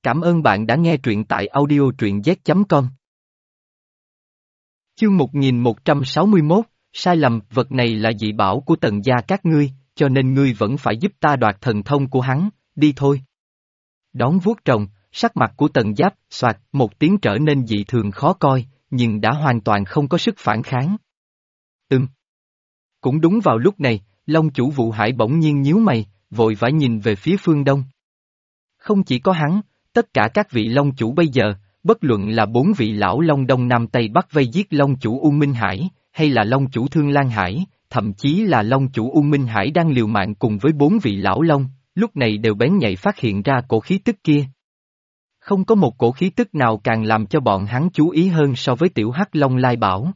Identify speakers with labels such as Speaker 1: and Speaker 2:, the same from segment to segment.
Speaker 1: Cảm ơn bạn đã nghe truyện tại audio truyện z.com. Chương 1161, sai lầm, vật này là dị bảo của Tần gia các ngươi, cho nên ngươi vẫn phải giúp ta đoạt thần thông của hắn, đi thôi. Đón vuốt rồng, sắc mặt của Tần Giáp, xoạt, một tiếng trở nên dị thường khó coi, nhưng đã hoàn toàn không có sức phản kháng. Cũng đúng vào lúc này, Long chủ Vụ Hải bỗng nhiên nhíu mày, vội vã nhìn về phía phương đông. Không chỉ có hắn, tất cả các vị Long chủ bây giờ, bất luận là 4 vị lão Long Đông Nam Tây Bắc vây giết Long chủ U Minh Hải, hay là Long chủ Thương Lan Hải, thậm chí là Long chủ U Minh Hải đang liều mạng cùng với 4 vị lão Long, lúc này đều bén nhạy phát hiện ra cổ khí tức kia. Không có một cổ khí tức nào càng làm cho bọn hắn chú ý hơn so với tiểu Hắc Long Lai Bảo.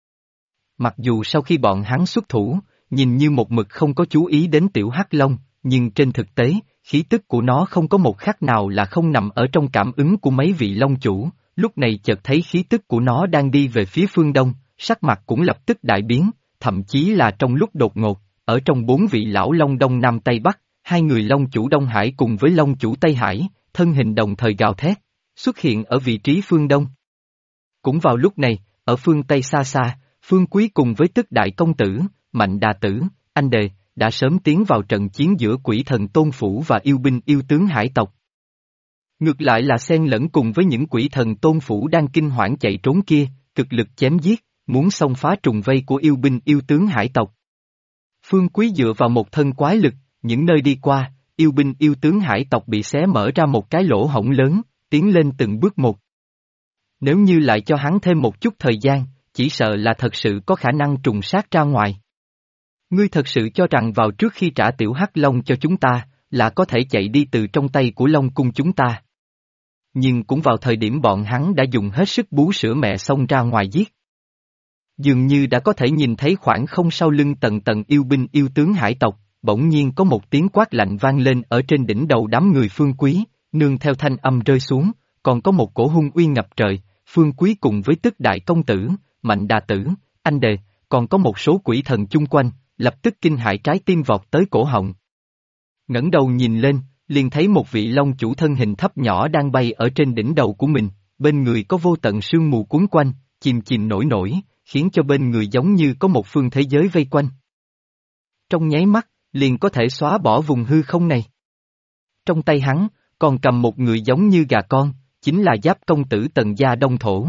Speaker 1: Mặc dù sau khi bọn hắn xuất thủ, nhìn như một mực không có chú ý đến tiểu Hắc Long, nhưng trên thực tế, khí tức của nó không có một khắc nào là không nằm ở trong cảm ứng của mấy vị Long chủ, lúc này chợt thấy khí tức của nó đang đi về phía phương đông, sắc mặt cũng lập tức đại biến, thậm chí là trong lúc đột ngột, ở trong 4 vị lão Long Đông Nam Tây Bắc, 2 người Long chủ Đông Hải cùng với Long chủ Tây Hải, thân hình đồng thời gào thét, xuất hiện ở vị trí phương đông. Cũng vào lúc này, ở phương Tây xa xa, Phương Quý cùng với Tức Đại Công Tử, Mạnh Đà Tử, Anh Đề, đã sớm tiến vào trận chiến giữa quỷ thần Tôn Phủ và yêu binh yêu tướng hải tộc. Ngược lại là xen lẫn cùng với những quỷ thần Tôn Phủ đang kinh hoảng chạy trốn kia, cực lực chém giết, muốn xông phá trùng vây của yêu binh yêu tướng hải tộc. Phương Quý dựa vào một thân quái lực, những nơi đi qua, yêu binh yêu tướng hải tộc bị xé mở ra một cái lỗ hổng lớn, tiến lên từng bước một. Nếu như lại cho hắn thêm một chút thời gian, chỉ sợ là thật sự có khả năng trùng sát ra ngoài. Ngươi thật sự cho rằng vào trước khi trả tiểu Hắc Long cho chúng ta, là có thể chạy đi từ trong tay của Long cung chúng ta. Nhưng cũng vào thời điểm bọn hắn đã dùng hết sức bú sữa mẹ xông ra ngoài giết. Dường như đã có thể nhìn thấy khoảng không sau lưng tầng tầng yêu binh yêu tướng hải tộc, bỗng nhiên có một tiếng quát lạnh vang lên ở trên đỉnh đầu đám người Phương Quý, nương theo thanh âm rơi xuống, còn có một cổ hung uy ngập trời, Phương Quý cùng với Tức Đại Công Tử, Mạnh Đà Tử, Anh Đề, còn có một số quỷ thần chung quanh, lập tức kinh hãi trái tim vọt tới cổ họng. Ngẩng đầu nhìn lên, liền thấy một vị Long chủ thân hình thấp nhỏ đang bay ở trên đỉnh đầu của mình, bên người có vô tận sương mù cuốn quanh, chìm chìm nổi nổi, khiến cho bên người giống như có một phương thế giới vây quanh. Trong nháy mắt, liền có thể xóa bỏ vùng hư không này. Trong tay hắn, còn cầm một người giống như gà con, chính là Giáp công tử Tần gia Đông Thổ.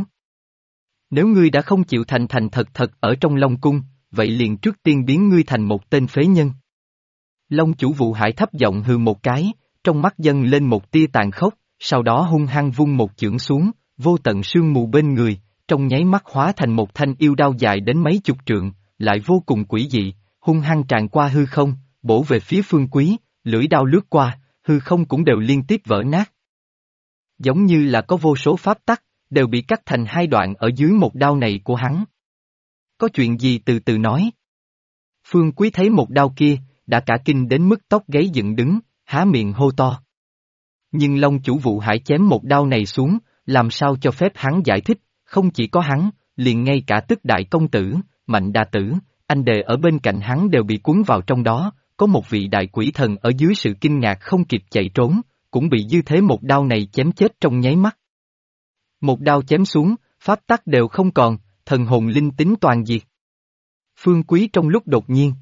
Speaker 1: Nếu ngươi đã không chịu thành thành thật ở trong Long cung, vậy liền trước tiên biến ngươi thành một tên phế nhân. Long chủ Vụ Hải thấp giọng hừ một cái, trong mắt dâng lên một tia tàn khốc, sau đó hung hăng vung một chưởng xuống, vô tận sương mù bên người, trong nháy mắt hóa thành một thanh yêu đao dài đến mấy chục trượng, lại vô cùng quỷ dị, hung hăng tràn qua hư không, bổ về phía Phương Quý, lưỡi đao lướt qua, hư không cũng đều liên tiếp vỡ nát. Giống như là có vô số pháp tắc, đều bị cắt thành hai đoạn ở dưới một đao này của hắn. Có chuyện gì từ từ nói. Phương Quý thấy một đao kia, đã cả kinh đến mức tóc gáy dựng đứng, há miệng hô to. Nhưng Long chủ Vụ Hải chém một đao này xuống, làm sao cho phép hắn giải thích, không chỉ có hắn, liền ngay cả Tức Đại Công Tử, Mạnh Đà Tử, Anh Đề ở bên cạnh hắn đều bị cuốn vào trong đó, có một vị đại quỷ thần ở dưới sự kinh ngạc không kịp chạy trốn, cũng bị dư thế một đao này chém chết trong nháy mắt. Một đao chém xuống, pháp tắc đều không còn, thần hồn linh tính toàn diệt. Phương Quý trong lúc đột nhiên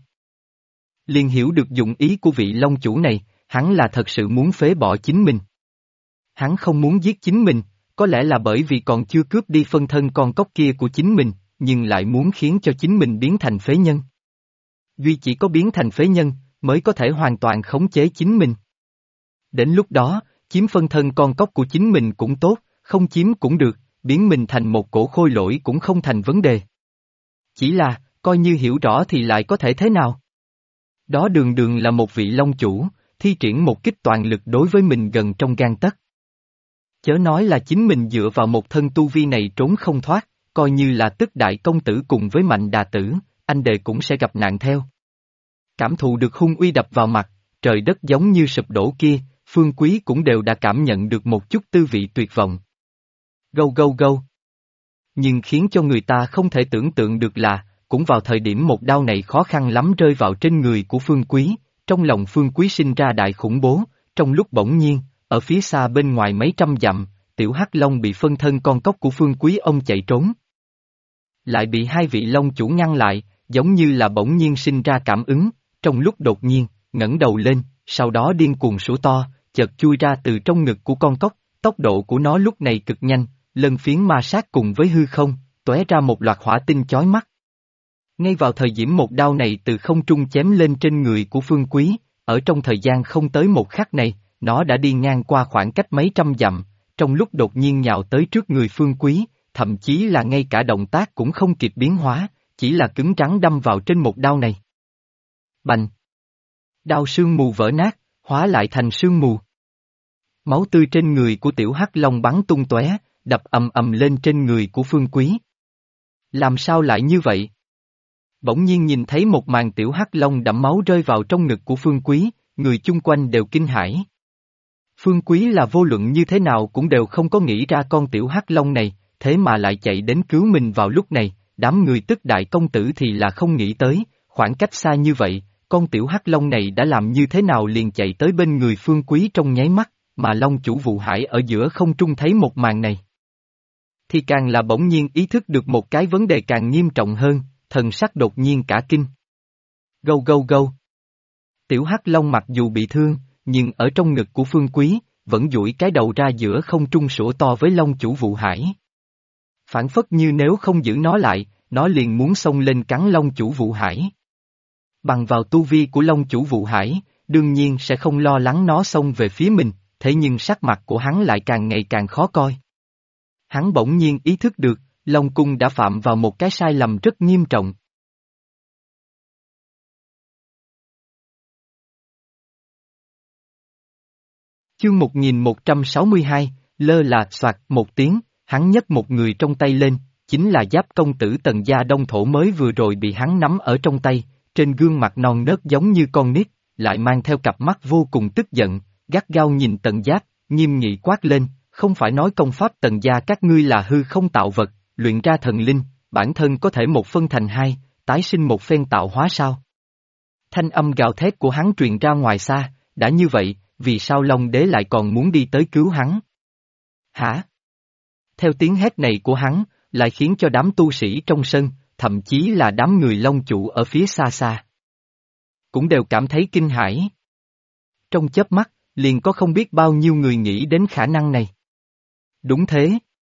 Speaker 1: liền hiểu được dụng ý của vị Long chủ này, hắn là thật sự muốn phế bỏ chính mình. Hắn không muốn giết chính mình, có lẽ là bởi vì còn chưa cướp đi phân thân con cóc kia của chính mình, nhưng lại muốn khiến cho chính mình biến thành phế nhân. Duy chỉ có biến thành phế nhân, mới có thể hoàn toàn khống chế chính mình. Đến lúc đó, chiếm phân thân con cóc của chính mình cũng tốt, không chiếm cũng được, biến mình thành một cổ khôi lỗi cũng không thành vấn đề. Chỉ là, coi như hiểu rõ thì lại có thể thế nào? Đó đường đường là một vị Long chủ, thi triển một kích toàn lực đối với mình gần trong gang tấc. Chớ nói là chính mình dựa vào một thân tu vi này trốn không thoát, coi như là Tức Đại Công Tử cùng với Mạnh Đà Tử, Anh Đề cũng sẽ gặp nạn theo. Cảm thụ được hung uy đập vào mặt, trời đất giống như sụp đổ kia, Phương Quý cũng đều đã cảm nhận được một chút tư vị tuyệt vọng. Gâu gâu gâu. Nhưng khiến cho người ta không thể tưởng tượng được là, cũng vào thời điểm một đao này khó khăn lắm rơi vào trên người của Phương Quý, trong lòng Phương Quý sinh ra đại khủng bố, trong lúc bỗng nhiên, ở phía xa bên ngoài mấy trăm dặm, tiểu hắc long bị phân thân con cóc của Phương Quý ông chạy trốn. Lại bị hai vị long chủ ngăn lại, giống như là bỗng nhiên sinh ra cảm ứng, trong lúc đột nhiên, ngẩng đầu lên, sau đó điên cuồng sủa to, chợt chui ra từ trong ngực của con cóc, tốc độ của nó lúc này cực nhanh, lân phiến ma sát cùng với hư không, tóe ra một loạt hỏa tinh chói mắt. Ngay vào thời điểm một đao này từ không trung chém lên trên người của Phương Quý, ở trong thời gian không tới một khắc này, nó đã đi ngang qua khoảng cách mấy trăm dặm, trong lúc đột nhiên nhào tới trước người Phương Quý, thậm chí là ngay cả động tác cũng không kịp biến hóa, chỉ là cứng rắn đâm vào trên một đao này. Bành! Đao sương mù vỡ nát, hóa lại thành sương mù. Máu tươi trên người của tiểu hắc long bắn tung tóe, đập ầm ầm lên trên người của Phương Quý. Làm sao lại như vậy? Bỗng nhiên nhìn thấy một màn tiểu hắc long đẫm máu rơi vào trong ngực của Phương Quý, người chung quanh đều kinh hãi. Phương Quý là vô luận như thế nào cũng đều không có nghĩ ra con tiểu hắc long này, thế mà lại chạy đến cứu mình vào lúc này, đám người tức đại công tử thì là không nghĩ tới, khoảng cách xa như vậy, con tiểu hắc long này đã làm như thế nào liền chạy tới bên người Phương Quý trong nháy mắt, mà long chủ vụ hải ở giữa không trung thấy một màn này. Thì càng là bỗng nhiên ý thức được một cái vấn đề càng nghiêm trọng hơn, thần sắc đột nhiên cả kinh. Gâu gâu gâu. Tiểu hắc long mặc dù bị thương, nhưng ở trong ngực của Phương Quý, vẫn duỗi cái đầu ra giữa không trung sủa to với long chủ vụ hải. Phản phất như nếu không giữ nó lại, nó liền muốn xông lên cắn long chủ vụ hải. Bằng vào tu vi của long chủ vụ hải, đương nhiên sẽ không lo lắng nó xông về phía mình, thế nhưng sắc mặt của hắn lại càng ngày càng khó coi. Hắn bỗng nhiên ý thức được, Long Cung đã phạm vào một cái sai lầm rất nghiêm trọng. Chương 1162, lơ là soạt một tiếng, hắn nhấc một người trong tay lên, chính là Giáp công tử Tần Gia Đông Thổ mới vừa rồi bị hắn nắm ở trong tay, trên gương mặt non nớt giống như con nít, lại mang theo cặp mắt vô cùng tức giận, gắt gao nhìn Tần Giáp, nghiêm nghị quát lên, không phải nói công pháp Tần Gia các ngươi là hư không tạo vật, luyện ra thần linh, bản thân có thể một phân thành hai, tái sinh một phen tạo hóa sao? Thanh âm gào thét của hắn truyền ra ngoài xa, đã như vậy, vì sao Long Đế lại còn muốn đi tới cứu hắn? Hả? Theo tiếng hét này của hắn, lại khiến cho đám tu sĩ trong sân, thậm chí là đám người Long chủ ở phía xa xa, cũng đều cảm thấy kinh hãi. Trong chớp mắt, liền có không biết bao nhiêu người nghĩ đến khả năng này. Đúng thế.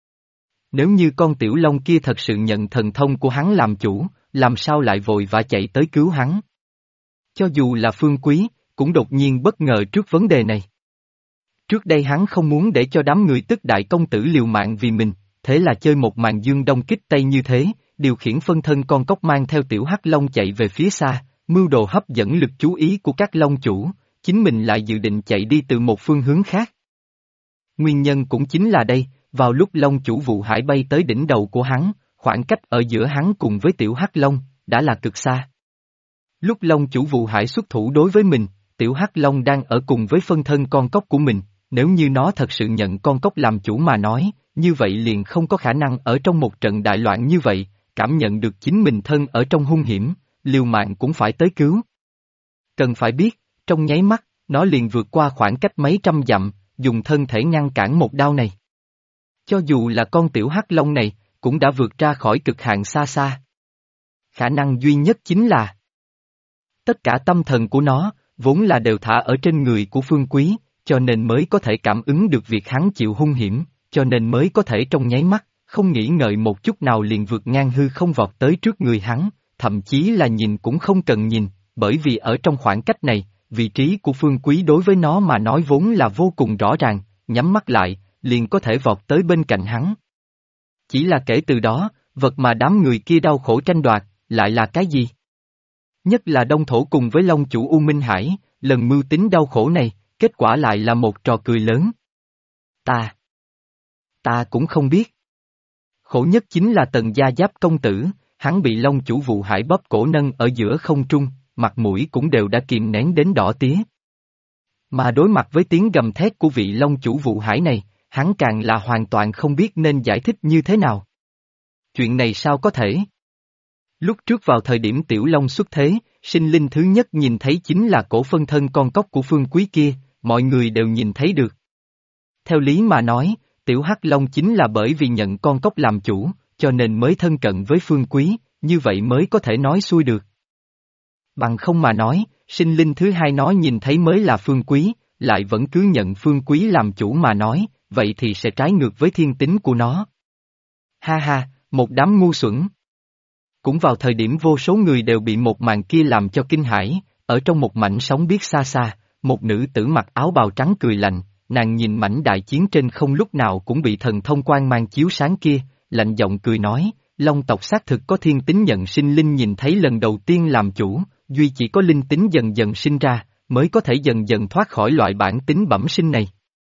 Speaker 1: Nếu như con tiểu long kia thật sự nhận thần thông của hắn làm chủ, làm sao lại vội vã chạy tới cứu hắn? Cho dù là Phương Quý, cũng đột nhiên bất ngờ trước vấn đề này. Trước đây hắn không muốn để cho đám người tức đại công tử liều mạng vì mình, thế là chơi một màn dương đông kích tây như thế, điều khiển phân thân con cóc mang theo tiểu hắc long chạy về phía xa, mưu đồ hấp dẫn lực chú ý của các long chủ, chính mình lại dự định chạy đi từ một phương hướng khác. Nguyên nhân cũng chính là đây, vào lúc long chủ vụ hải bay tới đỉnh đầu của hắn, khoảng cách ở giữa hắn cùng với tiểu hắc long, đã là cực xa. Lúc long chủ vụ hải xuất thủ đối với mình, tiểu hắc long đang ở cùng với phân thân con cóc của mình, nếu như nó thật sự nhận con cóc làm chủ mà nói, như vậy liền không có khả năng ở trong một trận đại loạn như vậy, cảm nhận được chính mình thân ở trong hung hiểm, liều mạng cũng phải tới cứu. Cần phải biết, trong nháy mắt, nó liền vượt qua khoảng cách mấy trăm dặm, dùng thân thể ngăn cản một đao này. Cho dù là con tiểu hắc long này, cũng đã vượt ra khỏi cực hạn xa xa. Khả năng duy nhất chính là tất cả tâm thần của nó, vốn là đều thả ở trên người của Phương Quý, cho nên mới có thể cảm ứng được việc hắn chịu hung hiểm, cho nên mới có thể trong nháy mắt, không nghĩ ngợi một chút nào liền vượt ngang hư không vọt tới trước người hắn, thậm chí là nhìn cũng không cần nhìn, bởi vì ở trong khoảng cách này, vị trí của Phương Quý đối với nó mà nói vốn là vô cùng rõ ràng, nhắm mắt lại, liền có thể vọt tới bên cạnh hắn. Chỉ là kể từ đó, vật mà đám người kia đau khổ tranh đoạt, lại là cái gì? Nhất là Đông Thổ cùng với Long chủ U Minh Hải, lần mưu tính đau khổ này, kết quả lại là một trò cười lớn. Ta cũng không biết. Khổ nhất chính là Tần Gia Giáp công tử, hắn bị Long chủ vụ hải bóp cổ nâng ở giữa không trung, mặt mũi cũng đều đã kìm nén đến đỏ tía. Mà đối mặt với tiếng gầm thét của vị Long chủ vụ hải này, hắn càng là hoàn toàn không biết nên giải thích như thế nào. Chuyện này sao có thể? Lúc trước vào thời điểm Tiểu Long xuất thế, sinh linh thứ nhất nhìn thấy chính là cổ phân thân con cóc của Phương Quý kia, mọi người đều nhìn thấy được. Theo lý mà nói, tiểu hắc long chính là bởi vì nhận con cóc làm chủ, cho nên mới thân cận với Phương Quý, như vậy mới có thể nói xuôi được. Bằng không mà nói, sinh linh thứ hai nó nhìn thấy mới là Phương Quý, lại vẫn cứ nhận Phương Quý làm chủ mà nói, vậy thì sẽ trái ngược với thiên tính của nó. Ha ha, một đám ngu xuẩn. Cũng vào thời điểm vô số người đều bị một màn kia làm cho kinh hãi, ở trong một mảnh sóng biết xa xa, một nữ tử mặc áo bào trắng cười lạnh, nàng nhìn mảnh đại chiến trên không lúc nào cũng bị thần thông quang mang chiếu sáng kia, lạnh giọng cười nói, Long tộc xác thực có thiên tính nhận sinh linh nhìn thấy lần đầu tiên làm chủ, duy chỉ có linh tính dần dần sinh ra, mới có thể dần dần thoát khỏi loại bản tính bẩm sinh này.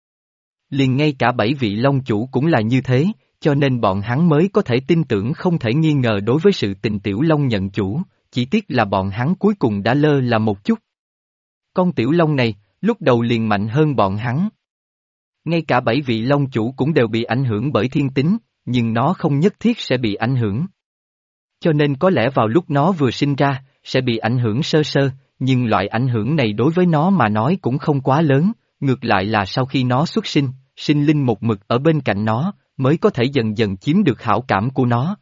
Speaker 1: Liền ngay cả 7 vị Long chủ cũng là như thế, cho nên bọn hắn mới có thể tin tưởng không thể nghi ngờ đối với sự tình Tiểu Long nhận chủ, chỉ tiếc là bọn hắn cuối cùng đã lơ là một chút. Con Tiểu Long này, lúc đầu liền mạnh hơn bọn hắn. Ngay cả 7 vị Long chủ cũng đều bị ảnh hưởng bởi thiên tính, nhưng nó không nhất thiết sẽ bị ảnh hưởng. Cho nên có lẽ vào lúc nó vừa sinh ra, sẽ bị ảnh hưởng sơ sơ, nhưng loại ảnh hưởng này đối với nó mà nói cũng không quá lớn, ngược lại là sau khi nó xuất sinh, sinh linh một mực ở bên cạnh nó, mới có thể dần dần chiếm được hảo cảm của nó.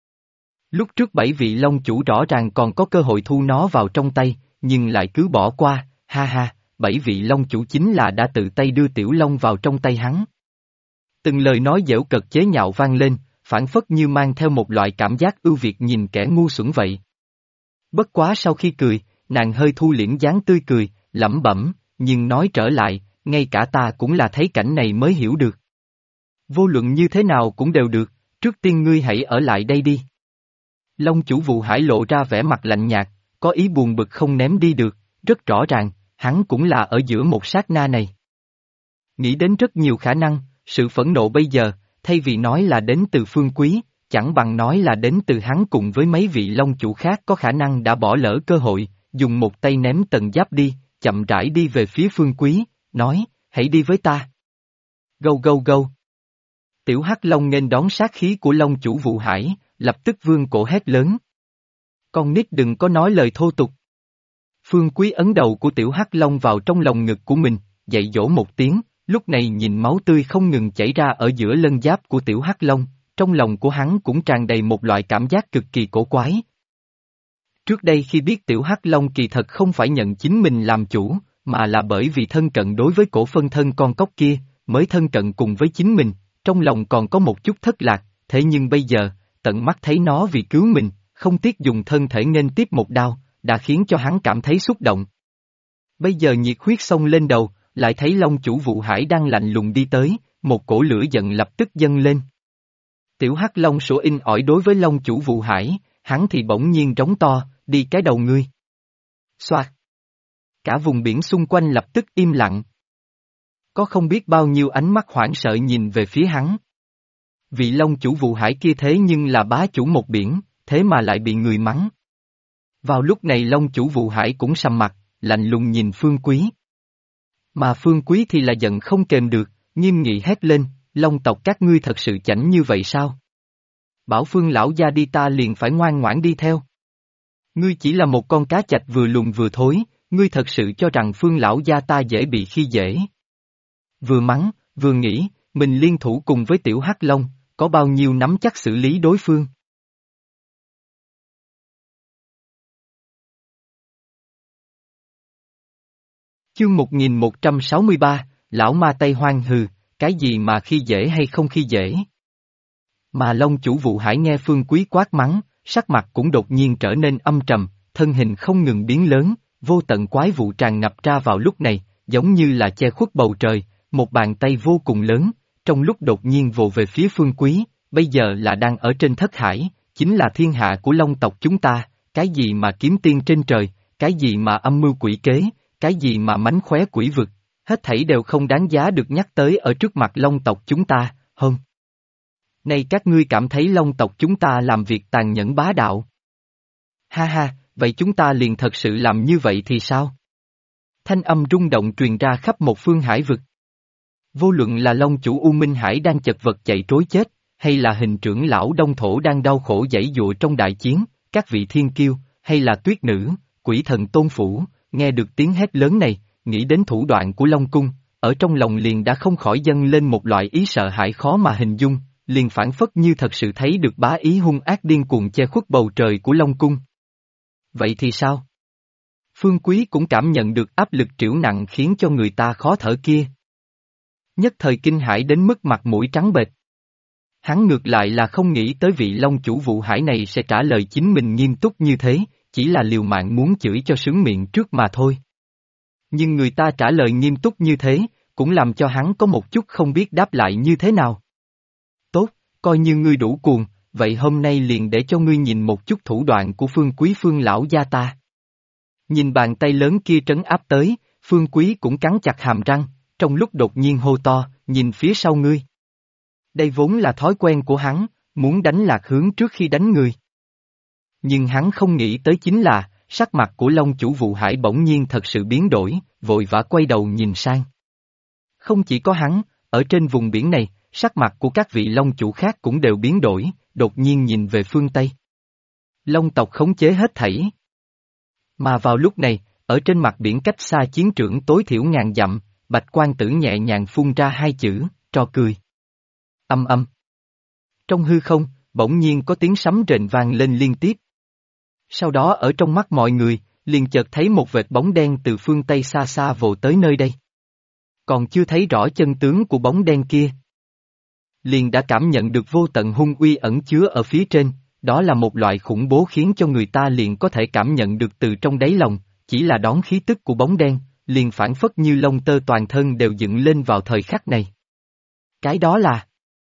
Speaker 1: Lúc trước 7 vị Long chủ rõ ràng còn có cơ hội thu nó vào trong tay, nhưng lại cứ bỏ qua, ha ha, 7 vị Long chủ chính là đã tự tay đưa Tiểu Long vào trong tay hắn. Từng lời nói giễu cợt chế nhạo vang lên, phản phất như mang theo một loại cảm giác ưu việt nhìn kẻ ngu xuẩn vậy. Bất quá sau khi cười, nàng hơi thu liễm dáng tươi cười, lẩm bẩm, nhưng nói trở lại, ngay cả ta cũng là thấy cảnh này mới hiểu được. Vô luận như thế nào cũng đều được, trước tiên ngươi hãy ở lại đây đi. Long chủ Vụ Hải lộ ra vẻ mặt lạnh nhạt, có ý buồn bực không ném đi được, rất rõ ràng, hắn cũng là ở giữa một sát na này. Nghĩ đến rất nhiều khả năng, sự phẫn nộ bây giờ, thay vì nói là đến từ Phương Quý, chẳng bằng nói là đến từ hắn cùng với mấy vị Long chủ khác có khả năng đã bỏ lỡ cơ hội, dùng một tay ném Tần Giáp đi, chậm rãi đi về phía Phương Quý, nói, hãy đi với ta. Gâu gâu gâu. Tiểu Hắc Long nghênh đón sát khí của Long chủ Vụ Hải, lập tức vươn cổ hét lớn. Con nít đừng có nói lời thô tục. Phương Quý ấn đầu của Tiểu Hắc Long vào trong lòng ngực của mình, dạy dỗ một tiếng, lúc này nhìn máu tươi không ngừng chảy ra ở giữa lân giáp của Tiểu Hắc Long, trong lòng của hắn cũng tràn đầy một loại cảm giác cực kỳ cổ quái. Trước đây khi biết Tiểu Hắc Long kỳ thật không phải nhận chính mình làm chủ, mà là bởi vì thân cận đối với cổ phân thân con cóc kia, mới thân cận cùng với chính mình, trong lòng còn có một chút thất lạc, thế nhưng bây giờ, tận mắt thấy nó vì cứu mình, không tiếc dùng thân thể nghênh tiếp một đao, đã khiến cho hắn cảm thấy xúc động. Bây giờ nhiệt huyết xông lên đầu, lại thấy Long chủ Vụ Hải đang lạnh lùng đi tới, một cổ lửa giận lập tức dâng lên. Tiểu Hắc Long sủa in ỏi đối với Long chủ Vụ Hải, hắn thì bỗng nhiên trống to, đi cái đầu ngươi. Xoạt. Cả vùng biển xung quanh lập tức im lặng. Có không biết bao nhiêu ánh mắt hoảng sợ nhìn về phía hắn. Vị Long chủ Vụ Hải kia thế nhưng là bá chủ một biển, thế mà lại bị người mắng. Vào lúc này Long chủ Vụ Hải cũng sầm mặt, lạnh lùng nhìn Phương Quý. Mà Phương Quý thì là giận không kềm được, nghiêm nghị hét lên, Long tộc các ngươi thật sự chảnh như vậy sao? Bảo Phương lão gia đi ta liền phải ngoan ngoãn đi theo. Ngươi chỉ là một con cá chạch vừa lùn vừa thối, ngươi thật sự cho rằng Phương lão gia ta dễ bị khi dễ. Vừa mắng, vừa nghĩ, mình liên thủ cùng với Tiểu Hắc Long, có bao nhiêu nắm chắc xử lý đối phương. Chương 1163, Lão Ma Tây Hoang hừ, cái gì mà khi dễ hay không khi dễ? Mà Long chủ Vụ Hải nghe Phương Quý quát mắng, sắc mặt cũng đột nhiên trở nên âm trầm, thân hình không ngừng biến lớn, vô tận quái vụ tràn ngập ra vào lúc này, giống như là che khuất bầu trời, một bàn tay vô cùng lớn, trong lúc đột nhiên vồ về phía Phương Quý, bây giờ là đang ở trên thất hải, chính là thiên hạ của Long tộc chúng ta, cái gì mà kiếm tiên trên trời, cái gì mà âm mưu quỷ kế, cái gì mà mánh khóe quỷ vực, hết thảy đều không đáng giá được nhắc tới ở trước mặt Long tộc chúng ta, hơn. Này các ngươi cảm thấy Long tộc chúng ta làm việc tàn nhẫn bá đạo. Ha ha, vậy chúng ta liền thật sự làm như vậy thì sao? Thanh âm rung động truyền ra khắp một phương hải vực. Vô luận là Long chủ U Minh Hải đang chật vật chạy trối chết, hay là hình trưởng lão Đông Thổ đang đau khổ giãy giụa trong đại chiến, các vị thiên kiêu, hay là tuyết nữ, quỷ thần tôn phủ, nghe được tiếng hét lớn này, nghĩ đến thủ đoạn của Long Cung, ở trong lòng liền đã không khỏi dâng lên một loại ý sợ hãi khó mà hình dung, liền phảng phất như thật sự thấy được bá ý hung ác điên cuồng che khuất bầu trời của Long Cung. Vậy thì sao? Phương Quý cũng cảm nhận được áp lực trĩu nặng khiến cho người ta khó thở kia. Nhất thời kinh hãi đến mức mặt mũi trắng bệch. Hắn ngược lại là không nghĩ tới vị Long chủ vụ hải này sẽ trả lời chính mình nghiêm túc như thế, chỉ là liều mạng muốn chửi cho sướng miệng trước mà thôi. Nhưng người ta trả lời nghiêm túc như thế, cũng làm cho hắn có một chút không biết đáp lại như thế nào. Tốt, coi như ngươi đủ cuồng, vậy hôm nay liền để cho ngươi nhìn một chút thủ đoạn của Phương Quý Phương lão gia ta. Nhìn bàn tay lớn kia trấn áp tới, Phương Quý cũng cắn chặt hàm răng, trong lúc đột nhiên hô to, nhìn phía sau ngươi. Đây vốn là thói quen của hắn, muốn đánh lạc hướng trước khi đánh người. Nhưng hắn không nghĩ tới chính là, sắc mặt của Long chủ vụ hải bỗng nhiên thật sự biến đổi, vội vã quay đầu nhìn sang. Không chỉ có hắn, ở trên vùng biển này, sắc mặt của các vị Long chủ khác cũng đều biến đổi, đột nhiên nhìn về phương Tây. Long tộc khống chế hết thảy. Mà vào lúc này, ở trên mặt biển cách xa chiến trường tối thiểu ngàn dặm, Bạch Quan Tử nhẹ nhàng phun ra hai chữ, trò cười. Âm âm. Trong hư không, bỗng nhiên có tiếng sấm rền vang lên liên tiếp. Sau đó ở trong mắt mọi người, liền chợt thấy một vệt bóng đen từ phương Tây xa xa vồ tới nơi đây. Còn chưa thấy rõ chân tướng của bóng đen kia. Liền đã cảm nhận được vô tận hung uy ẩn chứa ở phía trên, đó là một loại khủng bố khiến cho người ta liền có thể cảm nhận được từ trong đáy lòng, chỉ là đón khí tức của bóng đen, liền phảng phất như lông tơ toàn thân đều dựng lên vào thời khắc này. Cái đó là...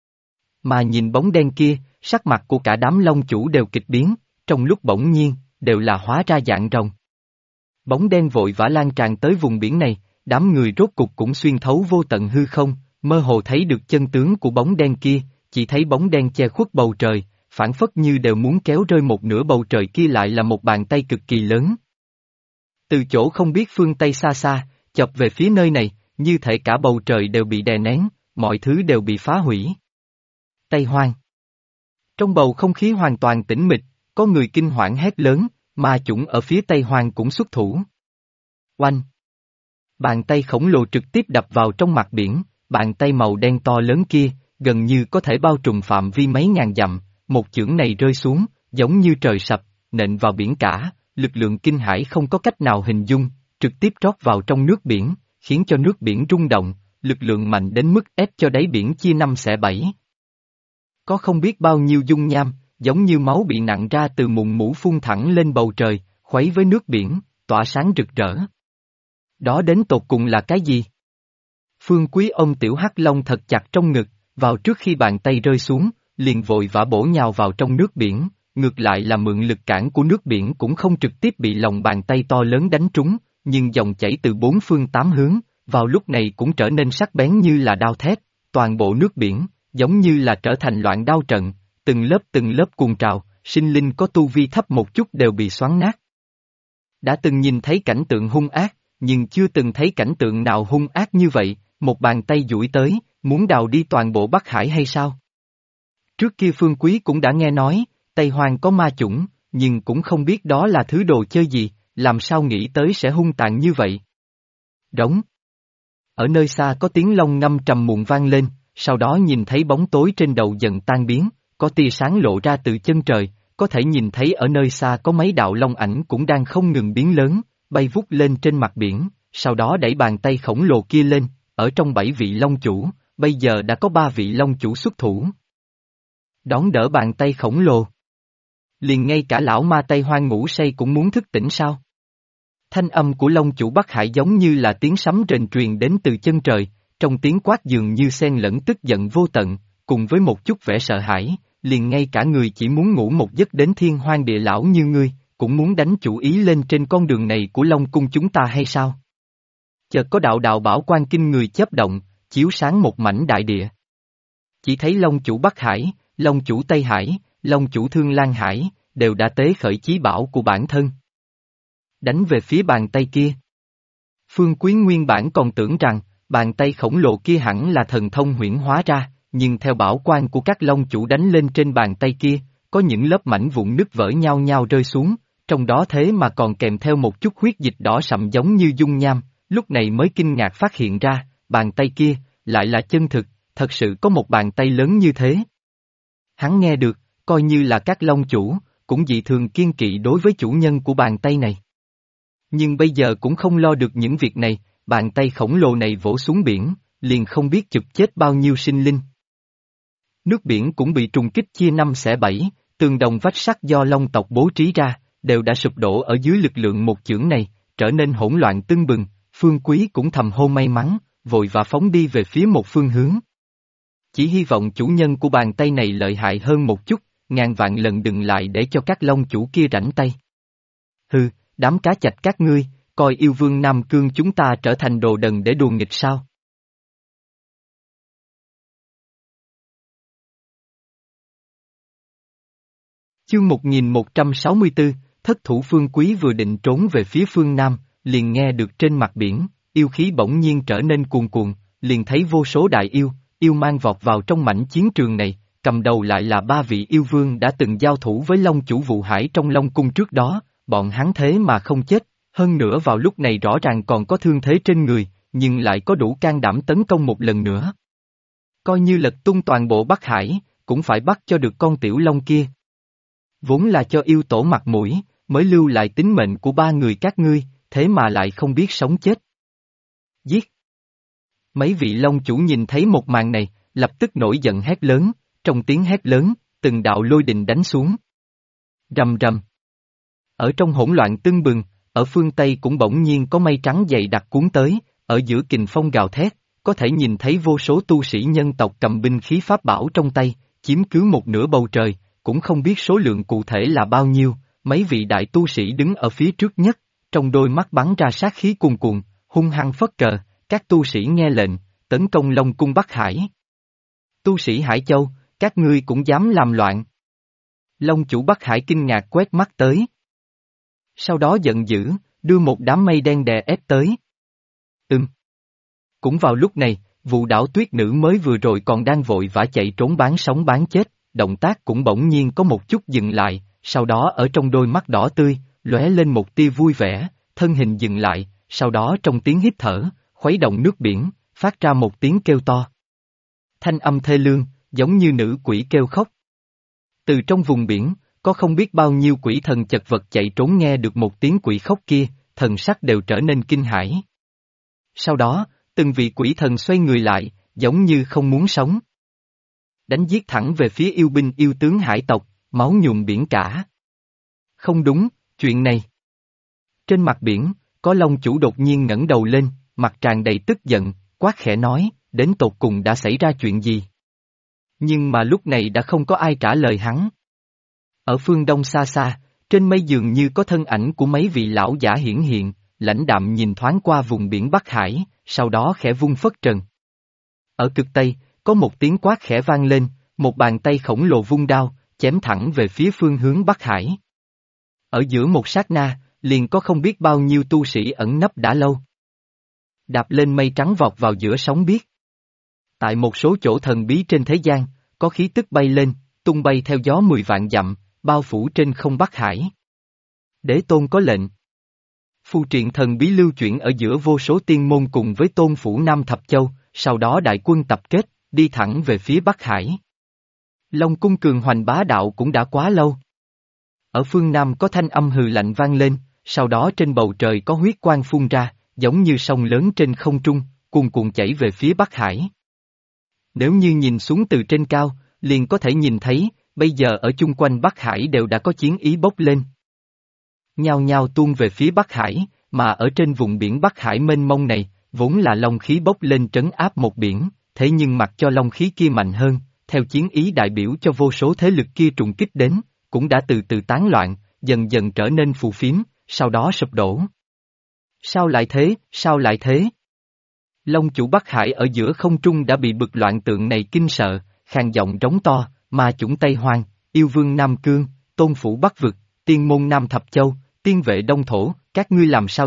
Speaker 1: Mà nhìn bóng đen kia, sắc mặt của cả đám long chủ đều kịch biến, trong lúc bỗng nhiên, đều là hóa ra dạng rồng. Bóng đen vội vã lan tràn tới vùng biển này, đám người rốt cục cũng xuyên thấu vô tận hư không, mơ hồ thấy được chân tướng của bóng đen kia, chỉ thấy bóng đen che khuất bầu trời, phảng phất như đều muốn kéo rơi một nửa bầu trời kia lại là một bàn tay cực kỳ lớn. Từ chỗ không biết phương Tây xa xa, chọc về phía nơi này, như thể cả bầu trời đều bị đè nén, mọi thứ đều bị phá hủy. Tây Hoang. Trong bầu không khí hoàn toàn tĩnh mịch, có người kinh hoảng hét lớn, ma chủng ở phía Tây Hoang cũng xuất thủ. Oanh! Bàn tay khổng lồ trực tiếp đập vào trong mặt biển, bàn tay màu đen to lớn kia, gần như có thể bao trùm phạm vi mấy ngàn dặm, một chưởng này rơi xuống, giống như trời sập, nện vào biển cả, lực lượng kinh hãi không có cách nào hình dung, trực tiếp trót vào trong nước biển, khiến cho nước biển rung động, lực lượng mạnh đến mức ép cho đáy biển chia năm xẻ bảy. Có không biết bao nhiêu dung nham, giống như máu bị nặn ra từ mụn mũ phun thẳng lên bầu trời, khuấy với nước biển, tỏa sáng rực rỡ. Đó đến tột cùng là cái gì? Phương Quý ôm tiểu hắc long thật chặt trong ngực, vào trước khi bàn tay rơi xuống, liền vội vã bổ nhào vào trong nước biển, ngược lại là mượn lực cản của nước biển cũng không trực tiếp bị lòng bàn tay to lớn đánh trúng, nhưng dòng chảy từ bốn phương tám hướng, vào lúc này cũng trở nên sắc bén như là đao thép, toàn bộ nước biển, giống như là trở thành loạn đao trận, từng lớp cuồng trào, sinh linh có tu vi thấp một chút đều bị xoắn nát. Đã từng nhìn thấy cảnh tượng hung ác, nhưng chưa từng thấy cảnh tượng nào hung ác như vậy, một bàn tay duỗi tới, muốn đào đi toàn bộ Bắc Hải hay sao? Trước kia Phương Quý cũng đã nghe nói, Tây Hoang có ma chủng, nhưng cũng không biết đó là thứ đồ chơi gì, làm sao nghĩ tới sẽ hung tàn như vậy. Đống. Ở nơi xa có tiếng long ngâm trầm muộn vang lên, sau đó nhìn thấy bóng tối trên đầu dần tan biến, có tia sáng lộ ra từ chân trời, có thể nhìn thấy ở nơi xa có mấy đạo long ảnh cũng đang không ngừng biến lớn, bay vút lên trên mặt biển, sau đó đẩy bàn tay khổng lồ kia lên, ở trong 7 vị long chủ, bây giờ đã có 3 vị long chủ xuất thủ. Đón đỡ bàn tay khổng lồ. Liền ngay cả lão ma Tây Hoang ngủ say cũng muốn thức tỉnh sao? Thanh âm của long chủ Bắc Hải giống như là tiếng sấm rền truyền đến từ chân trời, trong tiếng quát dường như xen lẫn tức giận vô tận, cùng với một chút vẻ sợ hãi, liền ngay cả người chỉ muốn ngủ một giấc đến thiên hoang địa lão như ngươi, cũng muốn đánh chủ ý lên trên con đường này của Long cung chúng ta hay sao? Chợt có đạo đạo bảo quan kinh người chớp động, chiếu sáng một mảnh đại địa. Chỉ thấy Long chủ Bắc Hải, Long chủ Tây Hải, Long chủ Thương Lan Hải, đều đã tế khởi chí bảo của bản thân. Đánh về phía bàn tay kia. Phương Quý nguyên bản còn tưởng rằng, bàn tay khổng lồ kia hẳn là thần thông huyễn hóa ra, nhưng theo bảo quan của các long chủ đánh lên trên bàn tay kia, có những lớp mảnh vụn nứt vỡ nhau nhau rơi xuống, trong đó thế mà còn kèm theo một chút huyết dịch đỏ sậm giống như dung nham, lúc này mới kinh ngạc phát hiện ra, bàn tay kia, lại là chân thực, thật sự có một bàn tay lớn như thế. Hắn nghe được, coi như là các long chủ, cũng dị thường kiên kỵ đối với chủ nhân của bàn tay này. Nhưng bây giờ cũng không lo được những việc này, bàn tay khổng lồ này vỗ xuống biển, liền không biết chụp chết bao nhiêu sinh linh. Nước biển cũng bị trùng kích chia năm xẻ bảy, tường đồng vách sắt do long tộc bố trí ra, đều đã sụp đổ ở dưới lực lượng một chưởng này, trở nên hỗn loạn tưng bừng, Phương Quý cũng thầm hô may mắn, vội vã phóng đi về phía một phương hướng. Chỉ hy vọng chủ nhân của bàn tay này lợi hại hơn một chút, ngàn vạn lần đừng lại để cho các long chủ kia rảnh tay. Hừ, đám cá chạch các ngươi, coi yêu vương Nam Cương chúng ta trở thành đồ đần để đùa nghịch sao? Chương 1164, thất thủ Phương Quý vừa định trốn về phía phương Nam, liền nghe được trên mặt biển, yêu khí bỗng nhiên trở nên cuồn cuộn, liền thấy vô số đại yêu mang vọt vào trong mảnh chiến trường này, cầm đầu lại là ba vị yêu vương đã từng giao thủ với Long chủ Vụ Hải trong Long cung trước đó, bọn hắn thế mà không chết, hơn nữa vào lúc này rõ ràng còn có thương thế trên người, nhưng lại có đủ can đảm tấn công một lần nữa. Coi như lật tung toàn bộ Bắc Hải, cũng phải bắt cho được con tiểu long kia. Vốn là cho yêu tổ mặt mũi, mới lưu lại tính mệnh của ba người các ngươi, thế mà lại không biết sống chết. Giết! Mấy vị long chủ nhìn thấy một màn này, lập tức nổi giận hét lớn, trong tiếng hét lớn, từng đạo lôi đình đánh xuống. Rầm rầm. Ở trong hỗn loạn tưng bừng, ở phương Tây cũng bỗng nhiên có mây trắng dày đặc cuốn tới, ở giữa kình phong gào thét, có thể nhìn thấy vô số tu sĩ nhân tộc cầm binh khí pháp bảo trong tay, chiếm cứ một nửa bầu trời, cũng không biết số lượng cụ thể là bao nhiêu, mấy vị đại tu sĩ đứng ở phía trước nhất, trong đôi mắt bắn ra sát khí cuồn cuộn, hung hăng phất cờ, các tu sĩ nghe lệnh, tấn công Long cung Bắc Hải. Tu sĩ Hải Châu, các ngươi cũng dám làm loạn. Long chủ Bắc Hải kinh ngạc quét mắt tới. Sau đó giận dữ, đưa một đám mây đen đè ép tới. Cũng vào lúc này, vụ đảo tuyết nữ mới vừa rồi còn đang vội vã chạy trốn bán sống bán chết, động tác cũng bỗng nhiên có một chút dừng lại, sau đó ở trong đôi mắt đỏ tươi, lóe lên một tia vui vẻ, thân hình dừng lại, sau đó trong tiếng hít thở, khuấy động nước biển, phát ra một tiếng kêu to. Thanh âm thê lương, giống như nữ quỷ kêu khóc. Từ trong vùng biển, có không biết bao nhiêu quỷ thần chật vật chạy trốn nghe được một tiếng quỷ khóc kia, thần sắc đều trở nên kinh hãi. Sau đó, từng vị quỷ thần xoay người lại, giống như không muốn sống. Đánh giết thẳng về phía yêu binh yêu tướng hải tộc, máu nhuộm biển cả. Không đúng, chuyện này. Trên mặt biển, có long chủ đột nhiên ngẩng đầu lên, mặt tràn đầy tức giận, quát khẽ nói, đến tột cùng đã xảy ra chuyện gì? Nhưng mà lúc này đã không có ai trả lời hắn. Ở phương đông xa xa, trên mây dường như có thân ảnh của mấy vị lão giả hiển hiện, lãnh đạm nhìn thoáng qua vùng biển Bắc Hải, sau đó khẽ vung phất trần. Ở cực Tây, có một tiếng quát khẽ vang lên, một bàn tay khổng lồ vung đao, chém thẳng về phía phương hướng Bắc Hải. Ở giữa một sát na, liền có không biết bao nhiêu tu sĩ ẩn nấp đã lâu. Đạp lên mây trắng vọt vào giữa sóng biếc. Tại một số chỗ thần bí trên thế gian, có khí tức bay lên, tung bay theo gió 10 vạn dặm, bao phủ trên không Bắc Hải. Đế tôn có lệnh. Phù triện thần bí lưu chuyển ở giữa vô số tiên môn cùng với tôn phủ Nam Thập Châu, sau đó đại quân tập kết, đi thẳng về phía Bắc Hải. Long cung cường hoành bá đạo cũng đã quá lâu. Ở phương Nam có thanh âm hừ lạnh vang lên, sau đó trên bầu trời có huyết quang phun ra, giống như sông lớn trên không trung, cuồn cuộn chảy về phía Bắc Hải. Nếu như nhìn xuống từ trên cao, liền có thể nhìn thấy, bây giờ ở chung quanh Bắc Hải đều đã có chiến ý bốc lên. Nhao nhao tuôn về phía Bắc Hải, mà ở trên vùng biển Bắc Hải mênh mông này, vốn là long khí bốc lên trấn áp một biển, thế nhưng mặc cho long khí kia mạnh hơn, theo chiến ý đại biểu cho vô số thế lực kia trùng kích đến, cũng đã từ từ tán loạn, dần dần trở nên phù phiếm, sau đó sụp đổ. Sao lại thế, sao lại thế? Long chủ Bắc Hải ở giữa không trung đã bị bực loạn tượng này kinh sợ, khàn giọng trống to, ma chủng Tây Hoang, yêu vương Nam Cương, tôn phủ Bắc Vực, tiên môn Nam Thập Châu, tiên vệ Đông Thổ, các ngươi làm sao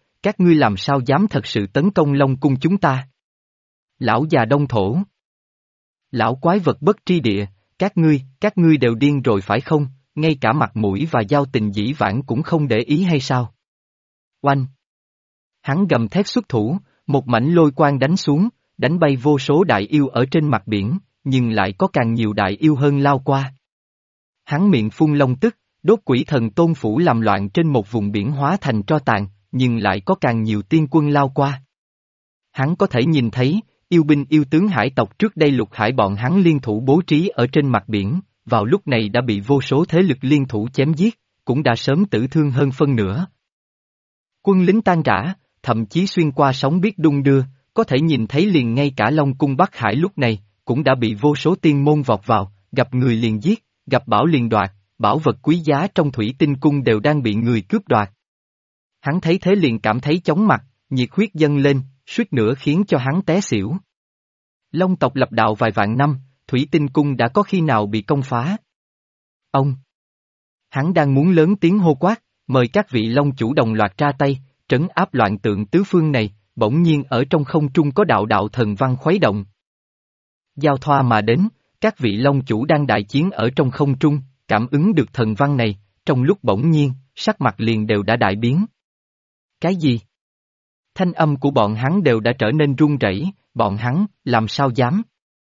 Speaker 1: dám thật sự tấn công Long cung chúng ta? Lão già Đông Thổ. Lão quái vật bất tri địa, các ngươi đều điên rồi phải không, ngay cả mặt mũi và giao tình dĩ vãng cũng không để ý hay sao? Oanh! Hắn gầm thét xuất thủ, một mảnh lôi quang đánh xuống, đánh bay vô số đại yêu ở trên mặt biển, nhưng lại có càng nhiều đại yêu hơn lao qua. Hắn miệng phun long tức, đốt quỷ thần tôn phủ làm loạn trên một vùng biển hóa thành tro tàn, nhưng lại có càng nhiều tiên quân lao qua. Hắn có thể nhìn thấy, yêu binh yêu tướng hải tộc trước đây Lục Hải bọn hắn liên thủ bố trí ở trên mặt biển, vào lúc này đã bị vô số thế lực liên thủ chém giết, cũng đã sớm tử thương hơn phân nửa. Quân lính tan rã, thậm chí xuyên qua sóng biết đung đưa, có thể nhìn thấy liền ngay cả Long cung Bắc Hải lúc này, cũng đã bị vô số tiên môn vọt vào, gặp người liền giết, gặp bảo liền đoạt, bảo vật quý giá trong thủy tinh cung đều đang bị người cướp đoạt. Hắn thấy thế liền cảm thấy chóng mặt, nhiệt huyết dâng lên, suýt nữa khiến cho hắn té xỉu. Long tộc lập đạo vài vạn năm, thủy tinh cung đã có khi nào bị công phá? Ông! Hắn đang muốn lớn tiếng hô quát, mời các vị Long chủ đồng loạt ra tay, trấn áp loạn tượng tứ phương này, bỗng nhiên ở trong không trung có đạo đạo thần văn khuấy động. Giao thoa mà đến, các vị Long chủ đang đại chiến ở trong không trung, cảm ứng được thần văn này, trong lúc bỗng nhiên, sắc mặt liền đều đã đại biến. Cái gì? Thanh âm của bọn hắn đều đã trở nên run rẩy, bọn hắn, làm sao dám?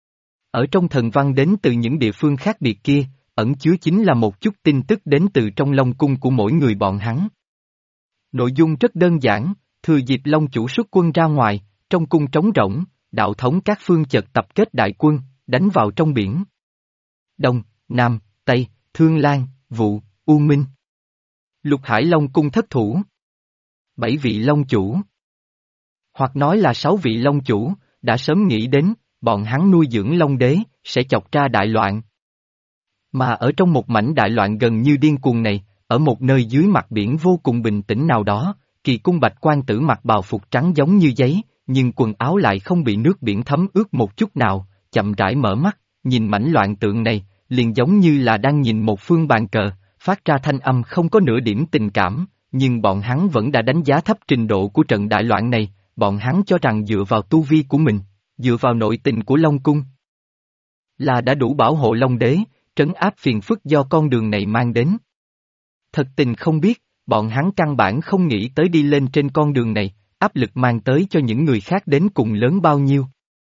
Speaker 1: Ở trong thần văn đến từ những địa phương khác biệt kia, ẩn chứa chính là một chút tin tức đến từ trong Long cung của mỗi người bọn hắn. Nội dung rất đơn giản, thừa dịp Long chủ xuất quân ra ngoài, trong cung trống rỗng, đạo thống các phương chợt tập kết đại quân, đánh vào trong biển. Đông, Nam, Tây, Thương Lan, Vụ, U Minh. Lục Hải Long cung thất thủ. 7 vị Long chủ. Hoặc nói là 6 vị Long chủ, đã sớm nghĩ đến, bọn hắn nuôi dưỡng Long đế, sẽ chọc ra đại loạn. Mà ở trong một mảnh đại loạn gần như điên cuồng này, ở một nơi dưới mặt biển vô cùng bình tĩnh nào đó, Kỳ cung bạch quan tử mặc bào phục trắng giống như giấy, nhưng quần áo lại không bị nước biển thấm ướt một chút nào, chậm rãi mở mắt, nhìn mảnh loạn tượng này, liền giống như là đang nhìn một phương bàn cờ, phát ra thanh âm không có nửa điểm tình cảm, nhưng bọn hắn vẫn đã đánh giá thấp trình độ của trận đại loạn này, bọn hắn cho rằng dựa vào tu vi của mình, dựa vào nội tình của Long cung, là đã đủ bảo hộ Long đế, trấn áp phiền phức do con đường này mang đến. Thật tình không biết, bọn hắn căn bản không nghĩ tới đi lên trên con đường này, áp lực mang tới cho những người khác đến cùng lớn bao nhiêu.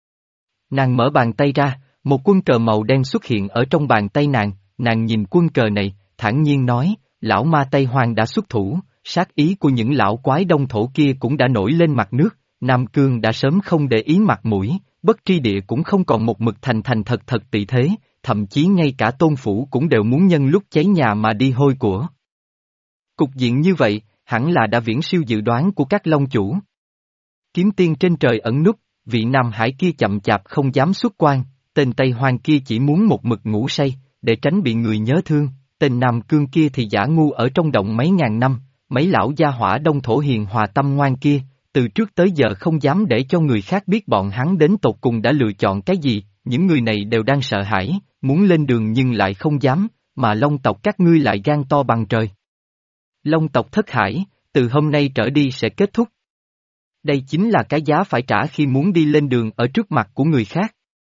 Speaker 1: Nàng mở bàn tay ra, một quân cờ màu đen xuất hiện ở trong bàn tay nàng nhìn quân cờ này, thản nhiên nói, lão ma Tây Hoang đã xuất thủ, sát ý của những lão quái đông thổ kia cũng đã nổi lên mặt nước, Nam Cương đã sớm không để ý mặt mũi, Bất Tri Địa cũng không còn một mực thành thật tị thế, thậm chí ngay cả tôn phủ cũng đều muốn nhân lúc cháy nhà mà đi hôi của. Cục diện như vậy, hẳn là đã viễn siêu dự đoán của các long chủ. Kiếm tiên trên trời ẩn núp, vị Nam Hải kia chậm chạp không dám xuất quan, tên Tây Hoang kia chỉ muốn một mực ngủ say, để tránh bị người nhớ thương, tên Nam Cương kia thì giả ngu ở trong động mấy ngàn năm, mấy lão gia hỏa đông thổ hiền hòa tâm ngoan kia, từ trước tới giờ không dám để cho người khác biết bọn hắn đến tột cùng đã lựa chọn cái gì, những người này đều đang sợ hãi, muốn lên đường nhưng lại không dám, mà Long tộc các ngươi lại gan to bằng trời. Long tộc thất hải, từ hôm nay trở đi sẽ kết thúc. Đây chính là cái giá phải trả khi muốn đi lên đường ở trước mặt của người khác.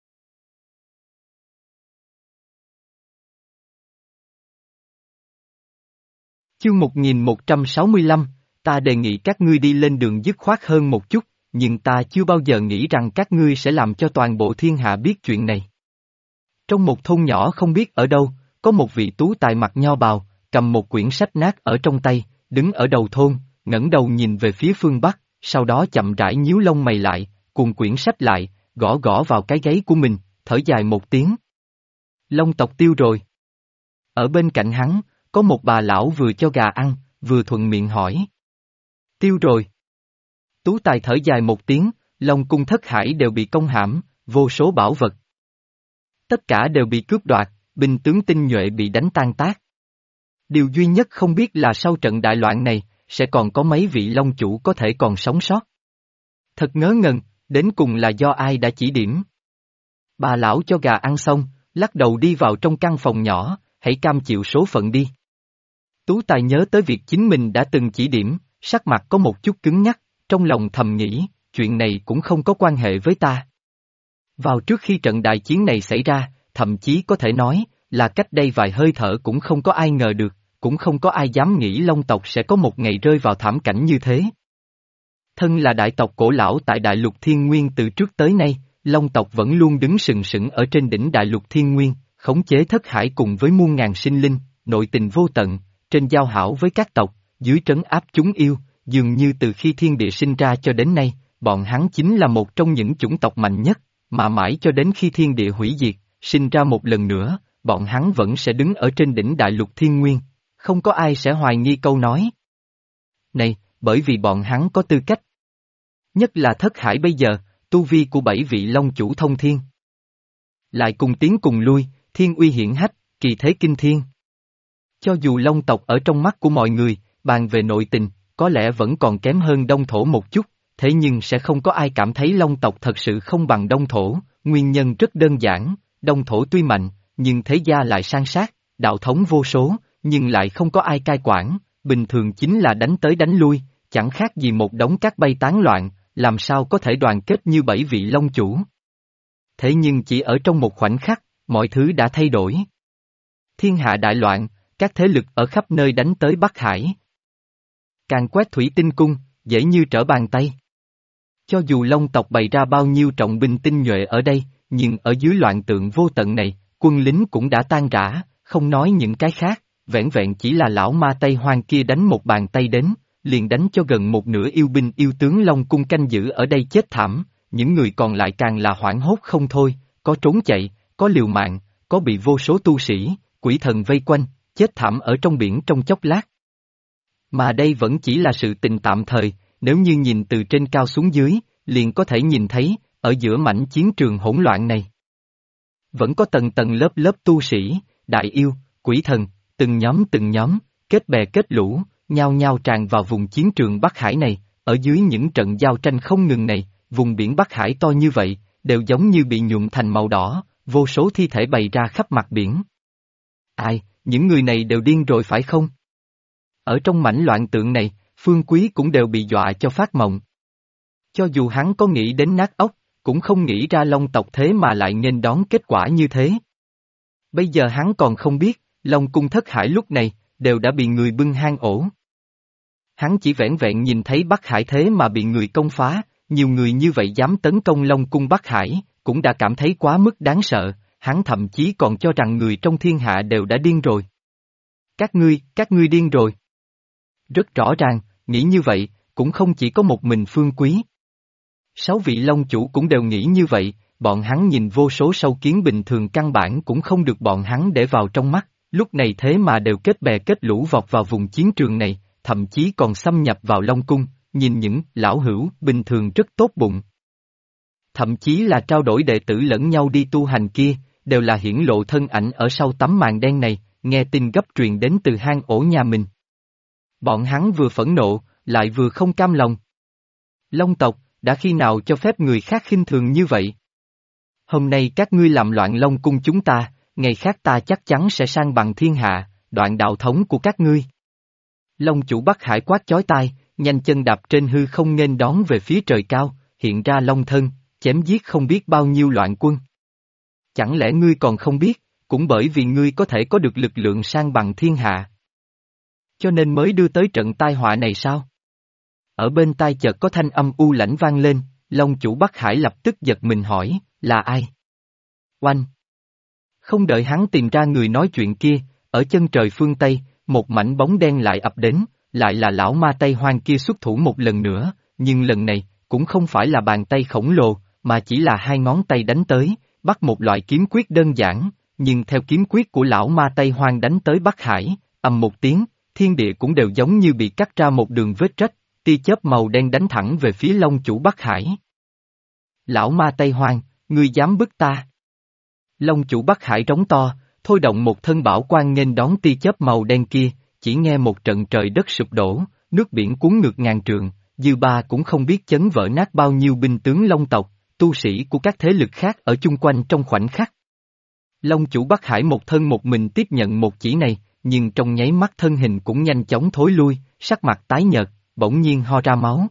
Speaker 1: Chương 1165, ta đề nghị các ngươi đi lên đường dứt khoát hơn một chút, nhưng ta chưa bao giờ nghĩ rằng các ngươi sẽ làm cho toàn bộ thiên hạ biết chuyện này. Trong một thôn nhỏ không biết ở đâu, có một vị tú tài mặc nho bào, cầm một quyển sách nát ở trong tay, đứng ở đầu thôn, ngẩng đầu nhìn về phía phương Bắc, sau đó chậm rãi nhíu lông mày lại, cuồng quyển sách lại, gõ gõ vào cái gáy của mình, thở dài một tiếng. Long tộc tiêu rồi. Ở bên cạnh hắn, có một bà lão vừa cho gà ăn, vừa thuận miệng hỏi. Tiêu rồi. Tú tài thở dài một tiếng, Long cung thất hải đều bị công hãm, vô số bảo vật. Tất cả đều bị cướp đoạt, binh tướng tinh nhuệ bị đánh tan tác. Điều duy nhất không biết là sau trận đại loạn này, sẽ còn có mấy vị Long chủ có thể còn sống sót. Thật ngớ ngẩn, đến cùng là do ai đã chỉ điểm. Bà lão cho gà ăn xong, lắc đầu đi vào trong căn phòng nhỏ, hãy cam chịu số phận đi. Tú tài nhớ tới việc chính mình đã từng chỉ điểm, sắc mặt có một chút cứng nhắc, trong lòng thầm nghĩ, chuyện này cũng không có quan hệ với ta. Vào trước khi trận đại chiến này xảy ra, thậm chí có thể nói, là cách đây vài hơi thở cũng không có ai ngờ được, cũng không có ai dám nghĩ Long tộc sẽ có một ngày rơi vào thảm cảnh như thế. Thân là đại tộc cổ lão tại Đại Lục Thiên Nguyên từ trước tới nay, Long tộc vẫn luôn đứng sừng sững ở trên đỉnh Đại Lục Thiên Nguyên, khống chế thất hải cùng với muôn ngàn sinh linh, nội tình vô tận, trên giao hảo với các tộc, dưới trấn áp chúng yêu, dường như từ khi thiên địa sinh ra cho đến nay, bọn hắn chính là một trong những chủng tộc mạnh nhất, mà mãi cho đến khi thiên địa hủy diệt, sinh ra một lần nữa, bọn hắn vẫn sẽ đứng ở trên đỉnh Đại Lục Thiên Nguyên, không có ai sẽ hoài nghi câu nói này, bởi vì bọn hắn có tư cách. Nhất là thất hải bây giờ, tu vi của 7 vị Long chủ thông thiên. Lại cùng tiến cùng lui, thiên uy hiển hách, kỳ thế kinh thiên. Cho dù Long tộc ở trong mắt của mọi người, bàn về nội tình, có lẽ vẫn còn kém hơn Đông thổ một chút, thế nhưng sẽ không có ai cảm thấy Long tộc thật sự không bằng Đông thổ, nguyên nhân rất đơn giản, Đông thổ tuy mạnh, nhưng thế gia lại san sát, đạo thống vô số, nhưng lại không có ai cai quản, bình thường chính là đánh tới đánh lui, chẳng khác gì một đống cát bay tán loạn, làm sao có thể đoàn kết như 7 vị Long chủ. Thế nhưng chỉ ở trong một khoảnh khắc, mọi thứ đã thay đổi. Thiên hạ đại loạn, các thế lực ở khắp nơi đánh tới Bắc Hải. Càng quét thủy tinh cung, dễ như trở bàn tay. Cho dù Long tộc bày ra bao nhiêu trọng binh tinh nhuệ ở đây, nhưng ở dưới loạn tượng vô tận này, quân lính cũng đã tan rã, không nói những cái khác, vẻn vẹn chỉ là lão ma Tây Hoang kia đánh một bàn tay đến, liền đánh cho gần một nửa yêu binh yêu tướng Long cung canh giữ ở đây chết thảm, những người còn lại càng là hoảng hốt không thôi, có trốn chạy, có liều mạng, có bị vô số tu sĩ, quỷ thần vây quanh, chết thảm ở trong biển trong chốc lát. Mà đây vẫn chỉ là sự tình tạm thời, nếu như nhìn từ trên cao xuống dưới, liền có thể nhìn thấy, ở giữa mảnh chiến trường hỗn loạn này. Vẫn có tầng tầng lớp lớp tu sĩ, đại yêu, quỷ thần, từng nhóm, kết bè kết lũ, nhao nhao tràn vào vùng chiến trường Bắc Hải này, ở dưới những trận giao tranh không ngừng này, vùng biển Bắc Hải to như vậy, đều giống như bị nhuộm thành màu đỏ, vô số thi thể bày ra khắp mặt biển. Ai, những người này đều điên rồi phải không? Ở trong mảnh loạn tượng này, Phương Quý cũng đều bị dọa cho phát mộng. Cho dù hắn có nghĩ đến nát óc, cũng không nghĩ ra Long tộc thế mà lại nghênh đón kết quả như thế. Bây giờ hắn còn không biết, Long cung thất hải lúc này, đều đã bị người bưng hang ổ. Hắn chỉ vẻn vẹn nhìn thấy Bắc Hải thế mà bị người công phá, nhiều người như vậy dám tấn công Long cung Bắc Hải, cũng đã cảm thấy quá mức đáng sợ, hắn thậm chí còn cho rằng người trong thiên hạ đều đã điên rồi. Các ngươi điên rồi. Rất rõ ràng, nghĩ như vậy, cũng không chỉ có một mình Phương Quý. 6 vị Long chủ cũng đều nghĩ như vậy, bọn hắn nhìn vô số sâu kiến bình thường căn bản cũng không được bọn hắn để vào trong mắt, lúc này thế mà đều kết bè kết lũ vọt vào vùng chiến trường này, thậm chí còn xâm nhập vào Long cung, nhìn những lão hữu bình thường rất tốt bụng. Thậm chí là trao đổi đệ tử lẫn nhau đi tu hành kia, đều là hiển lộ thân ảnh ở sau tấm màn đen này, nghe tin gấp truyền đến từ hang ổ nhà mình. Bọn hắn vừa phẫn nộ, lại vừa không cam lòng. Long tộc, đã khi nào cho phép người khác khinh thường như vậy? Hôm nay các ngươi làm loạn Long cung chúng ta, ngày khác ta chắc chắn sẽ sang bằng thiên hạ, đoạn đạo thống của các ngươi. Long chủ Bắc Hải quát chói tai, nhanh chân đạp trên hư không nghênh đón về phía trời cao, hiện ra long thân, chém giết không biết bao nhiêu loạn quân. Chẳng lẽ ngươi còn không biết, cũng bởi vì ngươi có thể có được lực lượng sang bằng thiên hạ, cho nên mới đưa tới trận tai họa này sao? Ở bên tai chợt có thanh âm u lãnh vang lên, Long chủ Bắc Hải lập tức giật mình hỏi, là ai? Oanh! Không đợi hắn tìm ra người nói chuyện kia, ở chân trời phương Tây, một mảnh bóng đen lại ập đến, lại là lão ma Tây Hoang kia xuất thủ một lần nữa, nhưng lần này, cũng không phải là bàn tay khổng lồ, mà chỉ là hai ngón tay đánh tới, bắt một loại kiếm quyết đơn giản, nhưng theo kiếm quyết của lão ma Tây Hoang đánh tới Bắc Hải, ầm một tiếng, thiên địa cũng đều giống như bị cắt ra một đường vết rách, tia chớp màu đen đánh thẳng về phía Long chủ Bắc Hải. Lão ma Tây Hoang, ngươi dám bức ta? Long chủ Bắc Hải trống to, thôi động một thân bảo quan nghênh đón tia chớp màu đen kia, chỉ nghe một trận trời đất sụp đổ, nước biển cuốn ngược ngàn trượng, dư ba cũng không biết chấn vỡ nát bao nhiêu binh tướng Long tộc, tu sĩ của các thế lực khác ở chung quanh trong khoảnh khắc. Long chủ Bắc Hải một thân một mình tiếp nhận một chỉ này, nhưng trong nháy mắt thân hình cũng nhanh chóng thối lui, sắc mặt tái nhợt, bỗng nhiên ho ra máu.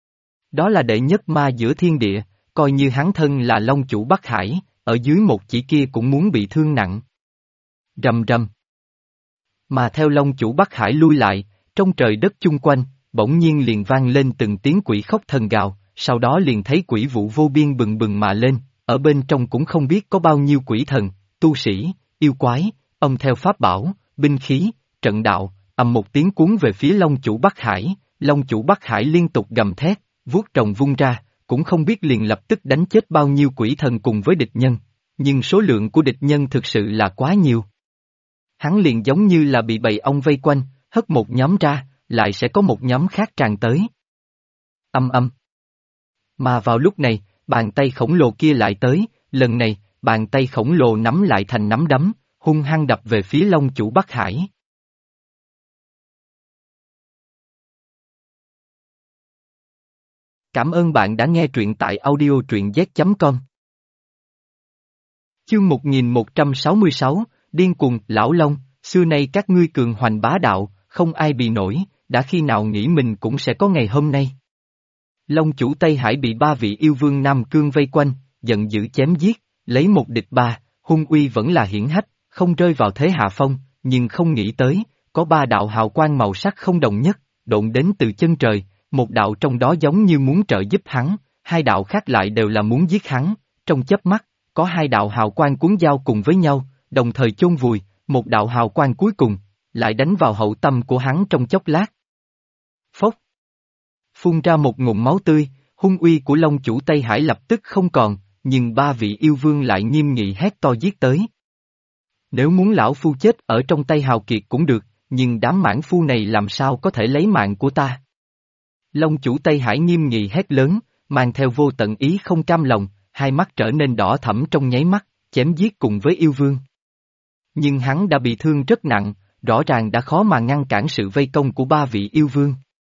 Speaker 1: Đó là đệ nhất ma giữa thiên địa, coi như hắn thân là Long chủ Bắc Hải, ở dưới một chỉ kia cũng muốn bị thương nặng. Rầm rầm. Mà theo Long chủ Bắc Hải lui lại, trong trời đất chung quanh, bỗng nhiên liền vang lên từng tiếng quỷ khóc thần gào, sau đó liền thấy quỷ vụ vô biên bừng bừng mà lên, ở bên trong cũng không biết có bao nhiêu quỷ thần, tu sĩ, yêu quái, âm theo pháp bảo, binh khí, trận đạo, ầm một tiếng cuốn về phía Long Chủ Bắc Hải, Long Chủ Bắc Hải liên tục gầm thét, vuốt rồng vung ra, cũng không biết liền lập tức đánh chết bao nhiêu quỷ thần cùng với địch nhân, nhưng số lượng của địch nhân thực sự là quá nhiều. Hắn liền giống như là bị bầy ong vây quanh, hất một nhóm ra, lại sẽ có một nhóm khác tràn tới. Âm âm. Mà vào lúc này, bàn tay khổng lồ kia lại tới, lần này, bàn tay khổng lồ nắm lại thành nắm đấm, hung hăng đập về phía Long Chủ Bắc Hải. Cảm ơn bạn đã nghe truyện tại audio truyện z.com. Chương 1166, Điên cuồng, Lão Long, xưa nay các ngươi cường hoành bá đạo, không ai bị nổi, đã khi nào nghĩ mình cũng sẽ có ngày hôm nay. Long Chủ Tây Hải bị ba vị yêu vương Nam Cương vây quanh, giận dữ chém giết, lấy một địch ba, hung uy vẫn là hiển hách, không rơi vào thế hạ phong, nhưng không nghĩ tới, có ba đạo hào quang màu sắc không đồng nhất, độn đến từ chân trời, một đạo trong đó giống như muốn trợ giúp hắn, hai đạo khác lại đều là muốn giết hắn, trong chớp mắt, có hai đạo hào quang cuốn giao cùng với nhau, đồng thời chôn vùi, một đạo hào quang cuối cùng, lại đánh vào hậu tâm của hắn trong chốc lát. Phốc. Phun ra một ngụm máu tươi, hung uy của Long Chủ Tây Hải lập tức không còn, nhưng ba vị yêu vương lại nghiêm nghị hét to giết tới. Nếu muốn lão phu chết ở trong tay hào kiệt cũng được, nhưng đám mãn phu này làm sao có thể lấy mạng của ta? Long Chủ Tây Hải nghiêm nghị hét lớn, mang theo vô tận ý không cam lòng, hai mắt trở nên đỏ thẫm trong nháy mắt, chém giết cùng với yêu vương. Nhưng hắn đã bị thương rất nặng, rõ ràng đã khó mà ngăn cản sự vây công của ba vị yêu vương.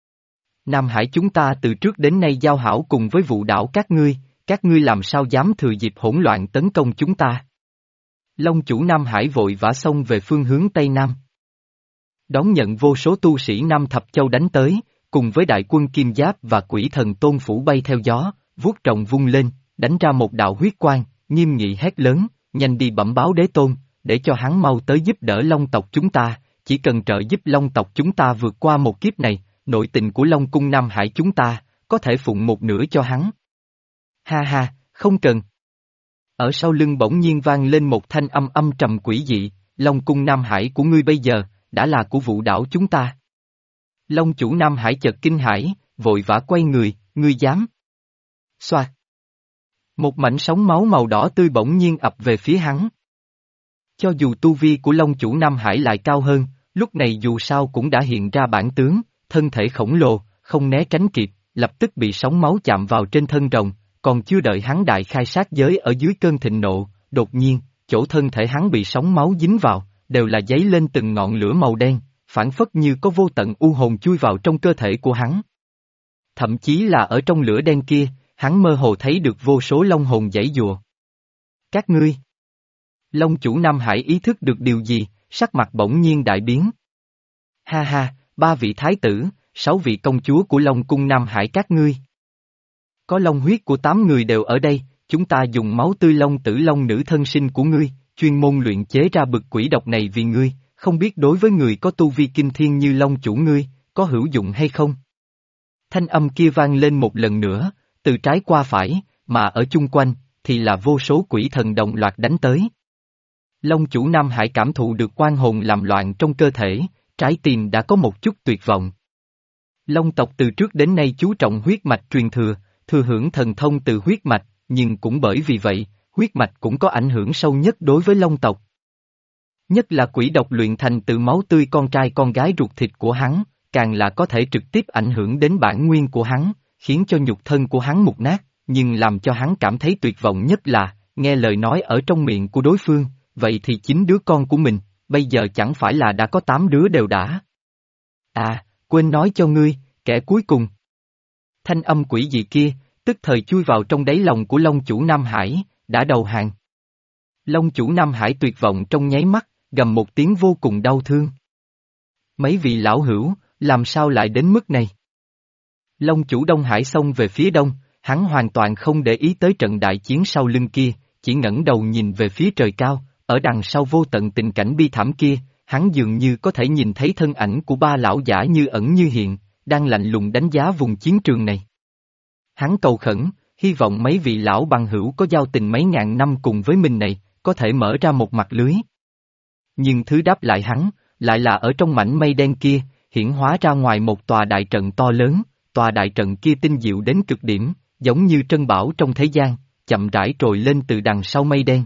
Speaker 1: Nam Hải chúng ta từ trước đến nay giao hảo cùng với vụ đảo các ngươi làm sao dám thừa dịp hỗn loạn tấn công chúng ta? Long Chủ Nam Hải vội vã xông về phương hướng Tây Nam. Đón nhận vô số tu sĩ Nam Thập Châu đánh tới, cùng với đại quân Kim Giáp và quỷ thần Tôn Phủ bay theo gió, vuốt rồng vung lên, đánh ra một đạo huyết quang, nghiêm nghị hét lớn, nhanh đi bẩm báo đế tôn, để cho hắn mau tới giúp đỡ Long tộc chúng ta, chỉ cần trợ giúp Long tộc chúng ta vượt qua một kiếp này, nội tình của Long cung Nam Hải chúng ta, có thể phụng một nửa cho hắn. Ha ha, không cần. Ở sau lưng bỗng nhiên vang lên một thanh âm âm trầm quỷ dị, Long cung Nam Hải của ngươi bây giờ, đã là của vụ đảo chúng ta. Long Chủ Nam Hải chợt kinh hãi, vội vã quay người, ngươi dám. Xoạt. Một mảnh sóng máu màu đỏ tươi bỗng nhiên ập về phía hắn. Cho dù tu vi của Long Chủ Nam Hải lại cao hơn, lúc này dù sao cũng đã hiện ra bản tướng, thân thể khổng lồ, không né tránh kịp, lập tức bị sóng máu chạm vào trên thân rồng, còn chưa đợi hắn đại khai sát giới ở dưới cơn thịnh nộ, đột nhiên, chỗ thân thể hắn bị sóng máu dính vào, đều là dấy lên từng ngọn lửa màu đen, phản phất như có vô tận u hồn chui vào trong cơ thể của hắn. Thậm chí là ở trong lửa đen kia, hắn mơ hồ thấy được vô số long hồn giãy giụa. Các ngươi! Long Chủ Nam Hải ý thức được điều gì, sắc mặt bỗng nhiên đại biến. Ha ha, ba vị thái tử, 6 vị công chúa của Long cung Nam Hải các ngươi. Có long huyết của 8 người đều ở đây, chúng ta dùng máu tươi long tử long nữ thân sinh của ngươi, chuyên môn luyện chế ra bực quỷ độc này vì ngươi, không biết đối với người có tu vi kinh thiên như Long Chủ ngươi, có hữu dụng hay không? Thanh âm kia vang lên một lần nữa, từ trái qua phải, mà ở chung quanh, thì là vô số quỷ thần đồng loạt đánh tới. Long Chủ Nam Hải cảm thụ được oan hồn làm loạn trong cơ thể, trái tim đã có một chút tuyệt vọng. Long tộc từ trước đến nay chú trọng huyết mạch truyền thừa, thừa hưởng thần thông từ huyết mạch, nhưng cũng bởi vì vậy, huyết mạch cũng có ảnh hưởng sâu nhất đối với Long tộc. Nhất là quỷ độc luyện thành từ máu tươi con trai con gái ruột thịt của hắn, càng là có thể trực tiếp ảnh hưởng đến bản nguyên của hắn, khiến cho nhục thân của hắn mục nát, nhưng làm cho hắn cảm thấy tuyệt vọng nhất là, nghe lời nói ở trong miệng của đối phương, vậy thì 9 đứa con của mình, bây giờ chẳng phải là đã có 8 đứa đều đã. À, quên nói cho ngươi, kẻ cuối cùng. Thanh âm quỷ dị kia, tức thời chui vào trong đáy lòng của Long Chủ Nam Hải, đã đầu hàng. Long Chủ Nam Hải tuyệt vọng trong nháy mắt, gầm một tiếng vô cùng đau thương. Mấy vị lão hữu, làm sao lại đến mức này? Long Chủ Đông Hải xông về phía đông, hắn hoàn toàn không để ý tới trận đại chiến sau lưng kia, chỉ ngẩng đầu nhìn về phía trời cao, ở đằng sau vô tận tình cảnh bi thảm kia, hắn dường như có thể nhìn thấy thân ảnh của ba lão giả như ẩn như hiện, đang lạnh lùng đánh giá vùng chiến trường này. Hắn cầu khẩn, hy vọng mấy vị lão bằng hữu có giao tình mấy ngàn năm cùng với mình này, có thể mở ra một mặt lưới. Nhưng thứ đáp lại hắn, lại là ở trong mảnh mây đen kia, hiển hóa ra ngoài một tòa đại trận to lớn, tòa đại trận kia tinh diệu đến cực điểm, giống như trân bảo trong thế gian, chậm rãi trồi lên từ đằng sau mây đen.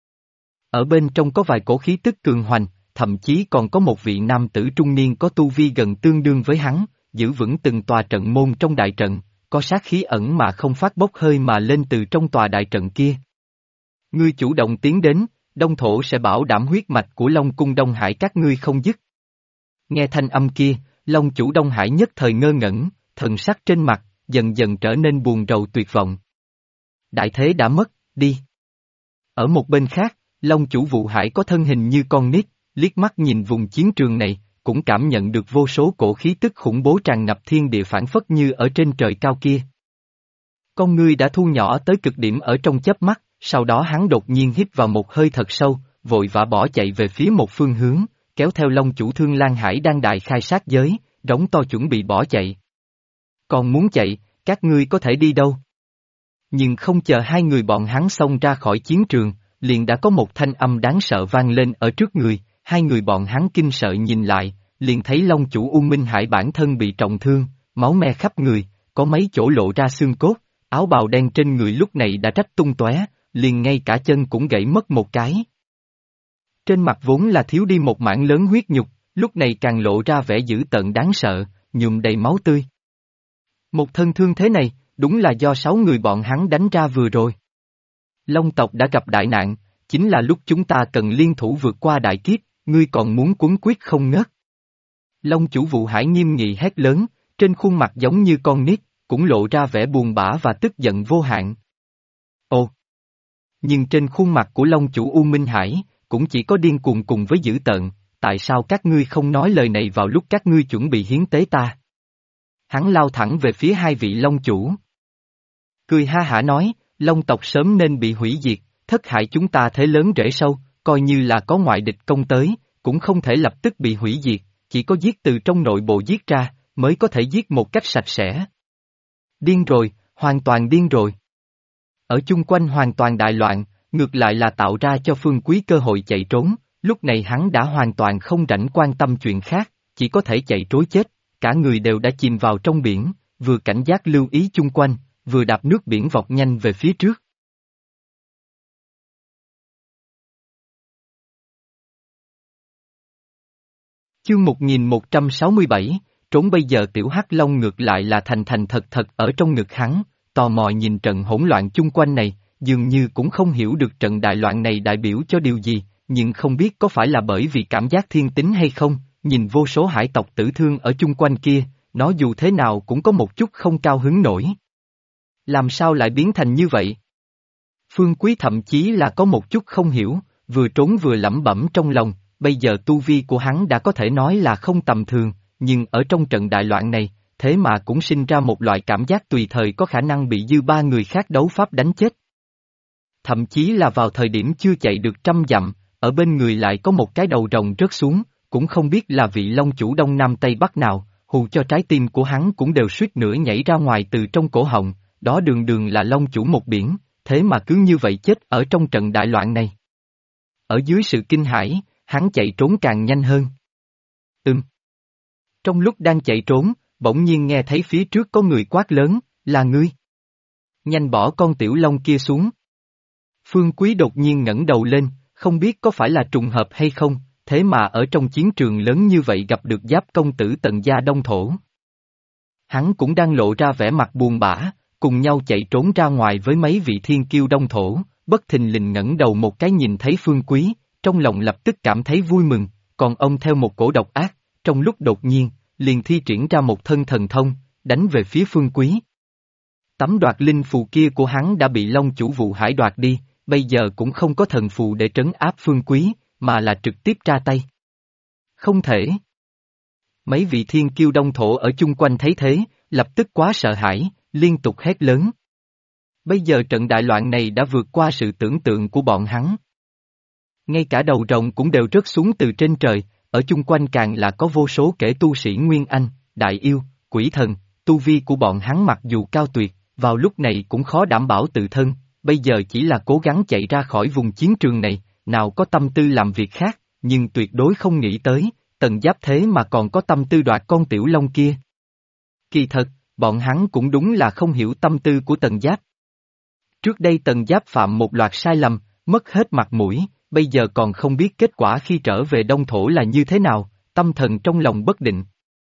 Speaker 1: Ở bên trong có vài cổ khí tức cường hoành, thậm chí còn có một vị nam tử trung niên có tu vi gần tương đương với hắn, giữ vững từng tòa trận môn trong đại trận, có sát khí ẩn mà không phát bốc hơi mà lên từ trong tòa đại trận kia. Ngươi chủ động tiến đến, Đông Thổ sẽ bảo đảm huyết mạch của Long Cung Đông Hải các ngươi không dứt. Nghe thanh âm kia, Long chủ Đông Hải nhất thời ngơ ngẩn, thần sắc trên mặt, dần dần trở nên buồn rầu tuyệt vọng. Đại thế đã mất, đi. Ở một bên khác, Long chủ Vụ Hải có thân hình như con nít, liếc mắt nhìn vùng chiến trường này, cũng cảm nhận được vô số cổ khí tức khủng bố tràn ngập thiên địa phảng phất như ở trên trời cao kia. Con ngươi đã thu nhỏ tới cực điểm ở trong chớp mắt, sau đó hắn đột nhiên hít vào một hơi thật sâu, vội vã bỏ chạy về phía một phương hướng, kéo theo Long chủ Thương Lan Hải đang đại khai sát giới, rống to chuẩn bị bỏ chạy. Còn muốn chạy, các ngươi có thể đi đâu? Nhưng không chờ hai người bọn hắn xông ra khỏi chiến trường, liền đã có một thanh âm đáng sợ vang lên ở trước người, hai người bọn hắn kinh sợ nhìn lại, liền thấy Long chủ U Minh Hải bản thân bị trọng thương, máu me khắp người, có mấy chỗ lộ ra xương cốt, áo bào đen trên người lúc này đã rách tung tóe, liền ngay cả chân cũng gãy mất một cái. Trên mặt vốn là thiếu đi một mảng lớn huyết nhục, lúc này càng lộ ra vẻ dữ tợn đáng sợ, nhuộm đầy máu tươi. Một thân thương thế này, đúng là do 6 người bọn hắn đánh ra vừa rồi. Long tộc đã gặp đại nạn, chính là lúc chúng ta cần liên thủ vượt qua đại kiếp, ngươi còn muốn quấn quyết không ngớt. Long chủ Vụ Hải nghiêm nghị hét lớn, trên khuôn mặt giống như con nít, cũng lộ ra vẻ buồn bã và tức giận vô hạn. Ồ! Nhưng trên khuôn mặt của Long chủ U Minh Hải, cũng chỉ có điên cuồng cùng với dữ tợn, tại sao các ngươi không nói lời này vào lúc các ngươi chuẩn bị hiến tế ta? Hắn lao thẳng về phía hai vị Long chủ. Cười ha hả nói, Long tộc sớm nên bị hủy diệt, thất hại chúng ta thế lớn rễ sâu, coi như là có ngoại địch công tới, cũng không thể lập tức bị hủy diệt, chỉ có giết từ trong nội bộ giết ra, mới có thể giết một cách sạch sẽ. Điên rồi, hoàn toàn điên rồi. Ở chung quanh hoàn toàn đại loạn, ngược lại là tạo ra cho Phương Quý cơ hội chạy trốn, lúc này hắn đã hoàn toàn không rảnh quan tâm chuyện khác, chỉ có thể chạy trối chết, cả người đều đã chìm vào trong biển, vừa cảnh giác lưu ý chung quanh, vừa đạp nước biển vọt nhanh về phía trước. Chương 1167, trốn bây giờ Tiểu Hắc Long ngược lại là thành thành thật thật ở trong ngực hắn, tò mò nhìn trận hỗn loạn chung quanh này, dường như cũng không hiểu được trận đại loạn này đại biểu cho điều gì, nhưng không biết có phải là bởi vì cảm giác thiên tính hay không, nhìn vô số hải tộc tử thương ở chung quanh kia, nó dù thế nào cũng có một chút không cao hứng nổi. Làm sao lại biến thành như vậy? Phương Quý thậm chí là có một chút không hiểu, vừa trốn vừa lẩm bẩm trong lòng, bây giờ tu vi của hắn đã có thể nói là không tầm thường, nhưng ở trong trận đại loạn này, thế mà cũng sinh ra một loại cảm giác tùy thời có khả năng bị dư ba người khác đấu pháp đánh chết. Thậm chí là vào thời điểm chưa chạy được 100 dặm, ở bên người lại có một cái đầu rồng rớt xuống, cũng không biết là vị Long chủ Đông Nam Tây Bắc nào, hù cho trái tim của hắn cũng đều suýt nữa nhảy ra ngoài từ trong cổ họng, đó đường đường là Long chủ một biển, thế mà cứ như vậy chết ở trong trận đại loạn này. Ở dưới sự kinh hãi, hắn chạy trốn càng nhanh hơn. Trong lúc đang chạy trốn, bỗng nhiên nghe thấy phía trước có người quát lớn, là ngươi. Nhanh bỏ con tiểu long kia xuống. Phương Quý đột nhiên ngẩng đầu lên, không biết có phải là trùng hợp hay không, thế mà ở trong chiến trường lớn như vậy gặp được Giáp công tử Tần gia Đông Thổ. Hắn cũng đang lộ ra vẻ mặt buồn bã, cùng nhau chạy trốn ra ngoài với mấy vị thiên kiêu Đông Thổ, bất thình lình ngẩng đầu một cái nhìn thấy Phương Quý, trong lòng lập tức cảm thấy vui mừng, còn ông theo một cổ độc ác, trong lúc đột nhiên, liền thi triển ra một thân thần thông, đánh về phía Phương Quý. Tấm đoạt linh phù kia của hắn đã bị Long chủ Vụ Hải đoạt đi, bây giờ cũng không có thần phù để trấn áp Phương Quý, mà là trực tiếp ra tay. Không thể. Mấy vị thiên kiêu Đông Thổ ở chung quanh thấy thế, lập tức quá sợ hãi, liên tục hét lớn. Bây giờ trận đại loạn này đã vượt qua sự tưởng tượng của bọn hắn. Ngay cả đầu rồng cũng đều rớt xuống từ trên trời, ở chung quanh càng là có vô số kẻ tu sĩ Nguyên Anh, Đại Yêu, quỷ thần, tu vi của bọn hắn mặc dù cao tuyệt, vào lúc này cũng khó đảm bảo tự thân, bây giờ chỉ là cố gắng chạy ra khỏi vùng chiến trường này, nào có tâm tư làm việc khác, nhưng tuyệt đối không nghĩ tới, Tần Giáp thế mà còn có tâm tư đoạt con tiểu long kia. Kỳ thật, bọn hắn cũng đúng là không hiểu tâm tư của Tần Giáp. Trước đây Tần Giáp phạm một loạt sai lầm, mất hết mặt mũi, bây giờ còn không biết kết quả khi trở về Đông Thổ là như thế nào, tâm thần trong lòng bất định.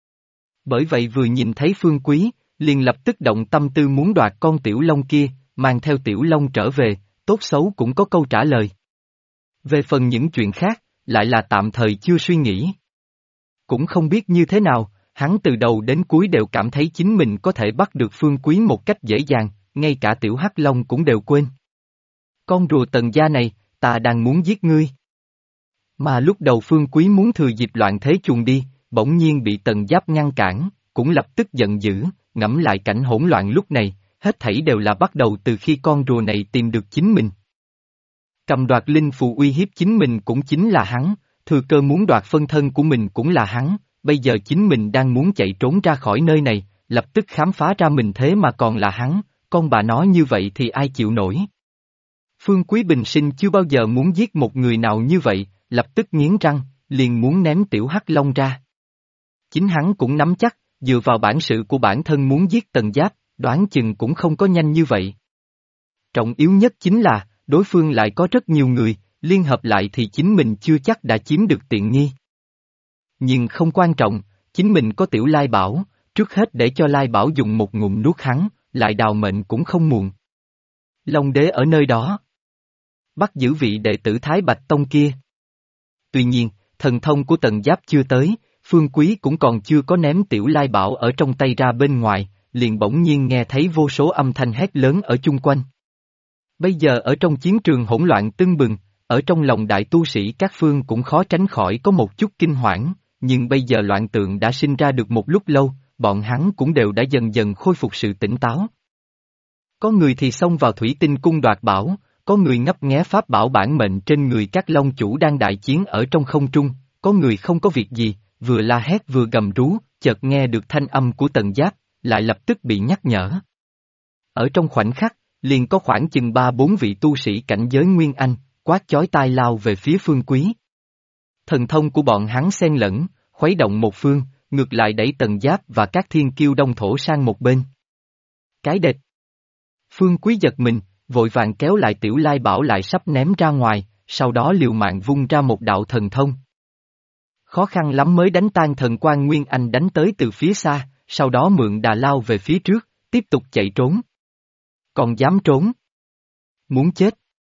Speaker 1: Bởi vậy vừa nhìn thấy Phương Quý, liền lập tức động tâm tư muốn đoạt con tiểu long kia, mang theo tiểu long trở về, tốt xấu cũng có câu trả lời. Về phần những chuyện khác, lại là tạm thời chưa suy nghĩ. Cũng không biết như thế nào, hắn từ đầu đến cuối đều cảm thấy chính mình có thể bắt được Phương Quý một cách dễ dàng, ngay cả tiểu hắc long cũng đều quên. Con rùa Tần gia này, ta đang muốn giết ngươi. Mà lúc đầu Phương Quý muốn thừa dịp loạn thế chuồn đi, bỗng nhiên bị Tần Giáp ngăn cản, cũng lập tức giận dữ, ngẫm lại cảnh hỗn loạn lúc này, hết thảy đều là bắt đầu từ khi con rùa này tìm được chính mình. Cầm đoạt linh phù uy hiếp chính mình cũng chính là hắn, thừa cơ muốn đoạt phân thân của mình cũng là hắn, bây giờ chính mình đang muốn chạy trốn ra khỏi nơi này, lập tức khám phá ra mình thế mà còn là hắn, con bà nói như vậy thì ai chịu nổi. Phương Quý bình sinh chưa bao giờ muốn giết một người nào như vậy, lập tức nghiến răng, liền muốn ném tiểu hắc long ra. Chính hắn cũng nắm chắc, dựa vào bản sự của bản thân muốn giết Tần Giáp, đoán chừng cũng không có nhanh như vậy. Trọng yếu nhất chính là, đối phương lại có rất nhiều người, liên hợp lại thì chính mình chưa chắc đã chiếm được tiện nghi. Nhưng không quan trọng, chính mình có tiểu Lai Bảo, trước hết để cho Lai Bảo dùng một ngụm nuốt hắn, lại đào mệnh cũng không muộn. Long đế ở nơi đó. Bắt giữ vị đệ tử Thái Bạch Tông kia. Tuy nhiên, thần thông của Tần Giáp chưa tới, Phương Quý cũng còn chưa có ném tiểu Lai Bảo ở trong tay ra bên ngoài, liền bỗng nhiên nghe thấy vô số âm thanh hét lớn ở chung quanh. Bây giờ ở trong chiến trường hỗn loạn tưng bừng, ở trong lòng đại tu sĩ các phương cũng khó tránh khỏi có một chút kinh hoảng, nhưng bây giờ loạn tượng đã sinh ra được một lúc lâu, bọn hắn cũng đều đã dần dần khôi phục sự tỉnh táo. Có người thì xông vào thủy tinh cung đoạt bảo, có người ngấp nghé pháp bảo bản mệnh trên người các long chủ đang đại chiến ở trong không trung, có người không có việc gì, vừa la hét vừa gầm rú, chợt nghe được thanh âm của Tần Giáp, lại lập tức bị nhắc nhở. Ở trong khoảnh khắc, liền có khoảng chừng 3-4 vị tu sĩ cảnh giới Nguyên Anh, quát chói tai lao về phía Phương Quý. Thần thông của bọn hắn xen lẫn, khuấy động một phương, ngược lại đẩy Tần Giáp và các thiên kiêu đông thổ sang một bên. Cái đệt! Phương Quý giật mình, vội vàng kéo lại tiểu Lai Bảo lại sắp ném ra ngoài, sau đó liều mạng vung ra một đạo thần thông. Khó khăn lắm mới đánh tan thần quan Nguyên Anh đánh tới từ phía xa, sau đó mượn đà lao về phía trước, tiếp tục chạy trốn. Còn dám trốn? Muốn chết?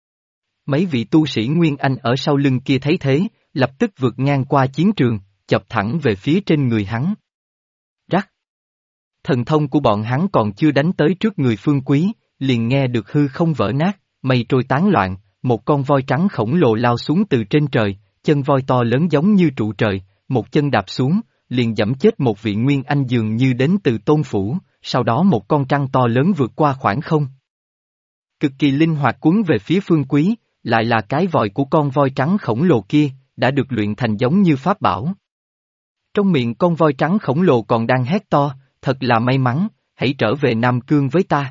Speaker 1: Mấy vị tu sĩ Nguyên Anh ở sau lưng kia thấy thế, lập tức vượt ngang qua chiến trường, chọc thẳng về phía trên người hắn. Rắc! Thần thông của bọn hắn còn chưa đánh tới trước người Phương Quý, liền nghe được hư không vỡ nát, mây trôi tán loạn, một con voi trắng khổng lồ lao xuống từ trên trời, chân voi to lớn giống như trụ trời, một chân đạp xuống, liền giẫm chết một vị Nguyên Anh dường như đến từ Tôn Phủ, sau đó một con trăng to lớn vượt qua khoảng không. Cực kỳ linh hoạt cuốn về phía Phương Quý, lại là cái vòi của con voi trắng khổng lồ kia, đã được luyện thành giống như pháp bảo. Trong miệng con voi trắng khổng lồ còn đang hét to, thật là may mắn, hãy trở về Nam Cương với ta.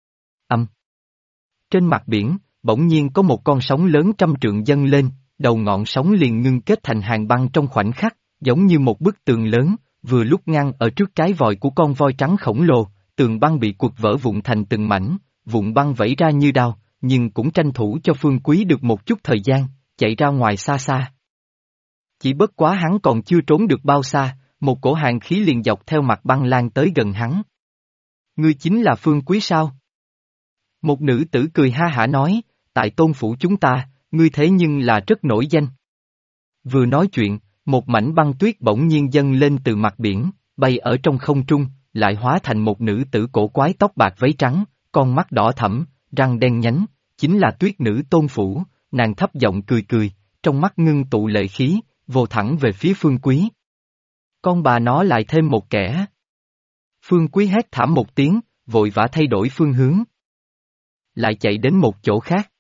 Speaker 1: Trên mặt biển, bỗng nhiên có một con sóng lớn trăm trượng dâng lên, đầu ngọn sóng liền ngưng kết thành hàng băng trong khoảnh khắc, giống như một bức tường lớn, vừa lúc ngăn ở trước cái vòi của con voi trắng khổng lồ, tường băng bị quật vỡ vụn thành từng mảnh, vụn băng vẩy ra như đao, nhưng cũng tranh thủ cho Phương Quý được một chút thời gian, chạy ra ngoài xa xa. Chỉ bất quá hắn còn chưa trốn được bao xa, một cổ hàn khí liền dọc theo mặt băng lan tới gần hắn. Ngươi chính là Phương Quý sao? Một nữ tử cười ha hả nói, tại Tôn Phủ chúng ta, ngươi thế nhưng là rất nổi danh. Vừa nói chuyện, một mảnh băng tuyết bỗng nhiên dâng lên từ mặt biển, bay ở trong không trung, lại hóa thành một nữ tử cổ quái tóc bạc váy trắng, con mắt đỏ thẫm, răng đen nhánh, chính là tuyết nữ Tôn Phủ, nàng thấp giọng cười cười, trong mắt ngưng tụ lệ khí, vồ thẳng về phía Phương Quý. Con bà nó lại thêm một kẻ. Phương Quý hét thảm một tiếng, vội vã thay đổi phương hướng. Lại chạy đến một chỗ khác.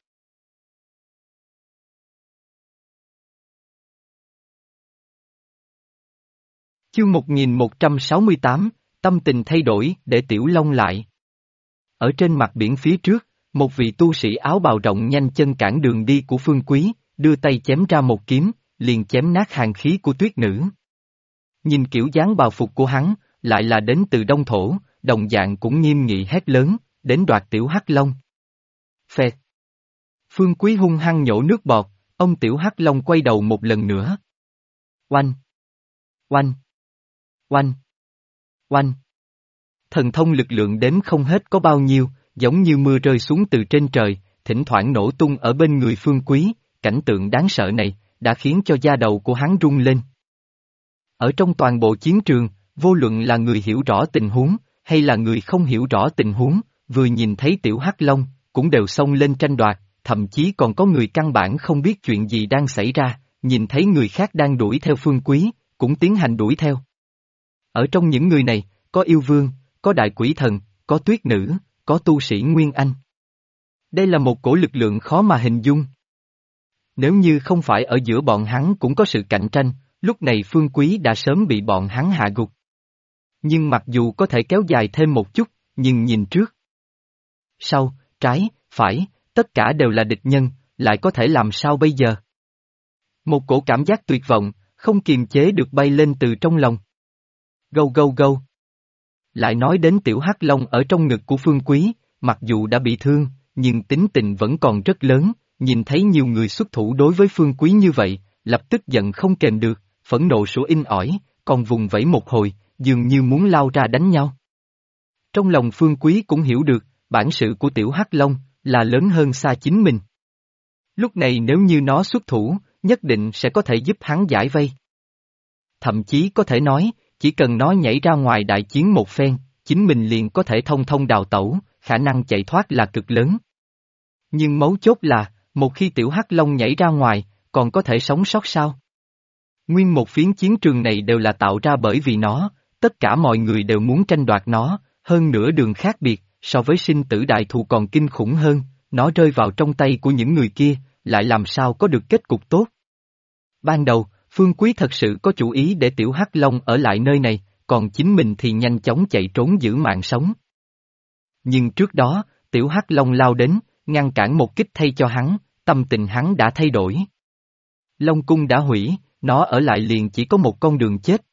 Speaker 1: Chương 1168, tâm tình thay đổi để Tiểu Long lại. Ở trên mặt biển phía trước, một vị tu sĩ áo bào rộng nhanh chân cản đường đi của Phương Quý, đưa tay chém ra một kiếm, liền chém nát hàn khí của tuyết nữ. Nhìn kiểu dáng bào phục của hắn, lại là đến từ Đông Thổ, đồng dạng cũng nghiêm nghị hét lớn, đến đoạt Tiểu Hắc Long. Phẹt. Phương Quý hung hăng nhổ nước bọt, ông Tiểu Hắc Long quay đầu một lần nữa. Oanh! Oanh! Oanh! Oanh! Thần thông lực lượng đếm không hết có bao nhiêu, giống như mưa rơi xuống từ trên trời, thỉnh thoảng nổ tung ở bên người Phương Quý, cảnh tượng đáng sợ này, đã khiến cho da đầu của hắn rung lên. Ở trong toàn bộ chiến trường, vô luận là người hiểu rõ tình huống, hay là người không hiểu rõ tình huống, vừa nhìn thấy Tiểu Hắc Long, cũng đều xông lên tranh đoạt, thậm chí còn có người căn bản không biết chuyện gì đang xảy ra, nhìn thấy người khác đang đuổi theo Phương Quý, cũng tiến hành đuổi theo. Ở trong những người này, có yêu vương, có đại quỷ thần, có tuyết nữ, có tu sĩ Nguyên Anh. Đây là một cổ lực lượng khó mà hình dung. Nếu như không phải ở giữa bọn hắn cũng có sự cạnh tranh, lúc này Phương Quý đã sớm bị bọn hắn hạ gục. Nhưng mặc dù có thể kéo dài thêm một chút, nhưng nhìn trước, sau, trái, phải, tất cả đều là địch nhân, lại có thể làm sao bây giờ? Một cổ cảm giác tuyệt vọng, không kiềm chế được bay lên từ trong lòng. Gâu gâu gâu. Lại nói đến Tiểu Hắc Long ở trong ngực của Phương Quý, mặc dù đã bị thương, nhưng tính tình vẫn còn rất lớn, nhìn thấy nhiều người xuất thủ đối với Phương Quý như vậy, lập tức giận không kềm được, phẫn nộ sủa in ỏi, còn vùng vẫy một hồi, dường như muốn lao ra đánh nhau. Trong lòng Phương Quý cũng hiểu được, bản sự của Tiểu Hắc Long là lớn hơn xa chính mình. Lúc này nếu như nó xuất thủ, nhất định sẽ có thể giúp hắn giải vây. Thậm chí có thể nói, chỉ cần nó nhảy ra ngoài đại chiến một phen, chính mình liền có thể thông thông đào tẩu, khả năng chạy thoát là cực lớn. Nhưng mấu chốt là, một khi Tiểu Hắc Long nhảy ra ngoài, còn có thể sống sót sao? Nguyên một phiến chiến trường này đều là tạo ra bởi vì nó, tất cả mọi người đều muốn tranh đoạt nó, hơn nữa đường khác biệt, so với sinh tử đại thù còn kinh khủng hơn, nó rơi vào trong tay của những người kia, lại làm sao có được kết cục tốt. Ban đầu, Phương Quý thật sự có chủ ý để Tiểu Hắc Long ở lại nơi này, còn chính mình thì nhanh chóng chạy trốn giữ mạng sống. Nhưng trước đó, Tiểu Hắc Long lao đến, ngăn cản một kích thay cho hắn, tâm tình hắn đã thay đổi. Long cung đã hủy, nó ở lại liền chỉ có một con đường chết.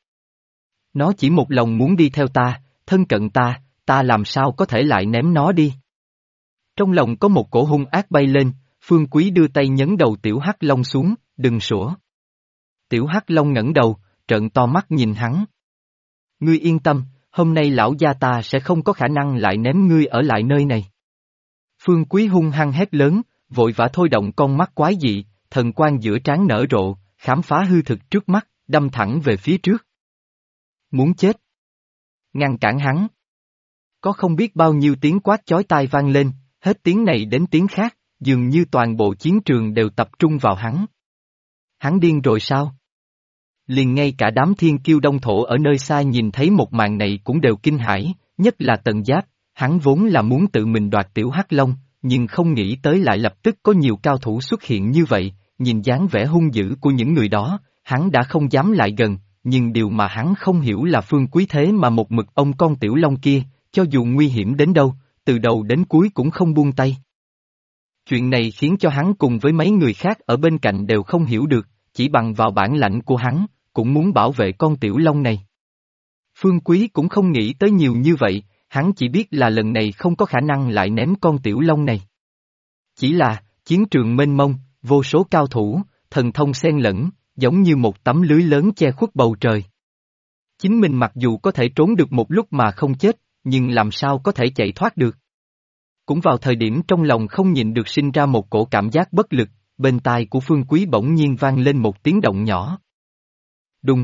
Speaker 1: Nó chỉ một lòng muốn đi theo ta, thân cận ta, ta làm sao có thể lại ném nó đi. Trong lòng có một cổ hung ác bay lên, Phương Quý đưa tay nhấn đầu Tiểu Hắc Long xuống, đừng sủa. Tiểu Hắc Long ngẩng đầu, trợn to mắt nhìn hắn. Ngươi yên tâm, hôm nay lão gia ta sẽ không có khả năng lại ném ngươi ở lại nơi này. Phương Quý hung hăng hét lớn, vội vã thôi động con mắt quái dị, thần quang giữa trán nở rộ, khám phá hư thực trước mắt, đâm thẳng về phía trước. Muốn chết. Ngăn cản hắn. Có không biết bao nhiêu tiếng quát chói tai vang lên, hết tiếng này đến tiếng khác, dường như toàn bộ chiến trường đều tập trung vào hắn. Hắn điên rồi sao? Liền ngay cả đám thiên kiêu đông thổ ở nơi xa nhìn thấy một màn này cũng đều kinh hãi, nhất là Tần Giáp, hắn vốn là muốn tự mình đoạt Tiểu Hắc Long, nhưng không nghĩ tới lại lập tức có nhiều cao thủ xuất hiện như vậy, nhìn dáng vẻ hung dữ của những người đó, hắn đã không dám lại gần, nhưng điều mà hắn không hiểu là Phương Quý thế mà một mực ông con Tiểu Long kia, cho dù nguy hiểm đến đâu, từ đầu đến cuối cũng không buông tay. Chuyện này khiến cho hắn cùng với mấy người khác ở bên cạnh đều không hiểu được, chỉ bằng vào bản lãnh của hắn, cũng muốn bảo vệ con Tiểu Long này. Phương Quý cũng không nghĩ tới nhiều như vậy, hắn chỉ biết là lần này không có khả năng lại ném con Tiểu Long này. Chỉ là, chiến trường mênh mông, vô số cao thủ, thần thông xen lẫn, giống như một tấm lưới lớn che khuất bầu trời. Chính mình mặc dù có thể trốn được một lúc mà không chết, nhưng làm sao có thể chạy thoát được. Cũng vào thời điểm trong lòng không nhịn được sinh ra một cổ cảm giác bất lực, bên tai của Phương Quý bỗng nhiên vang lên một tiếng động nhỏ. Đùng.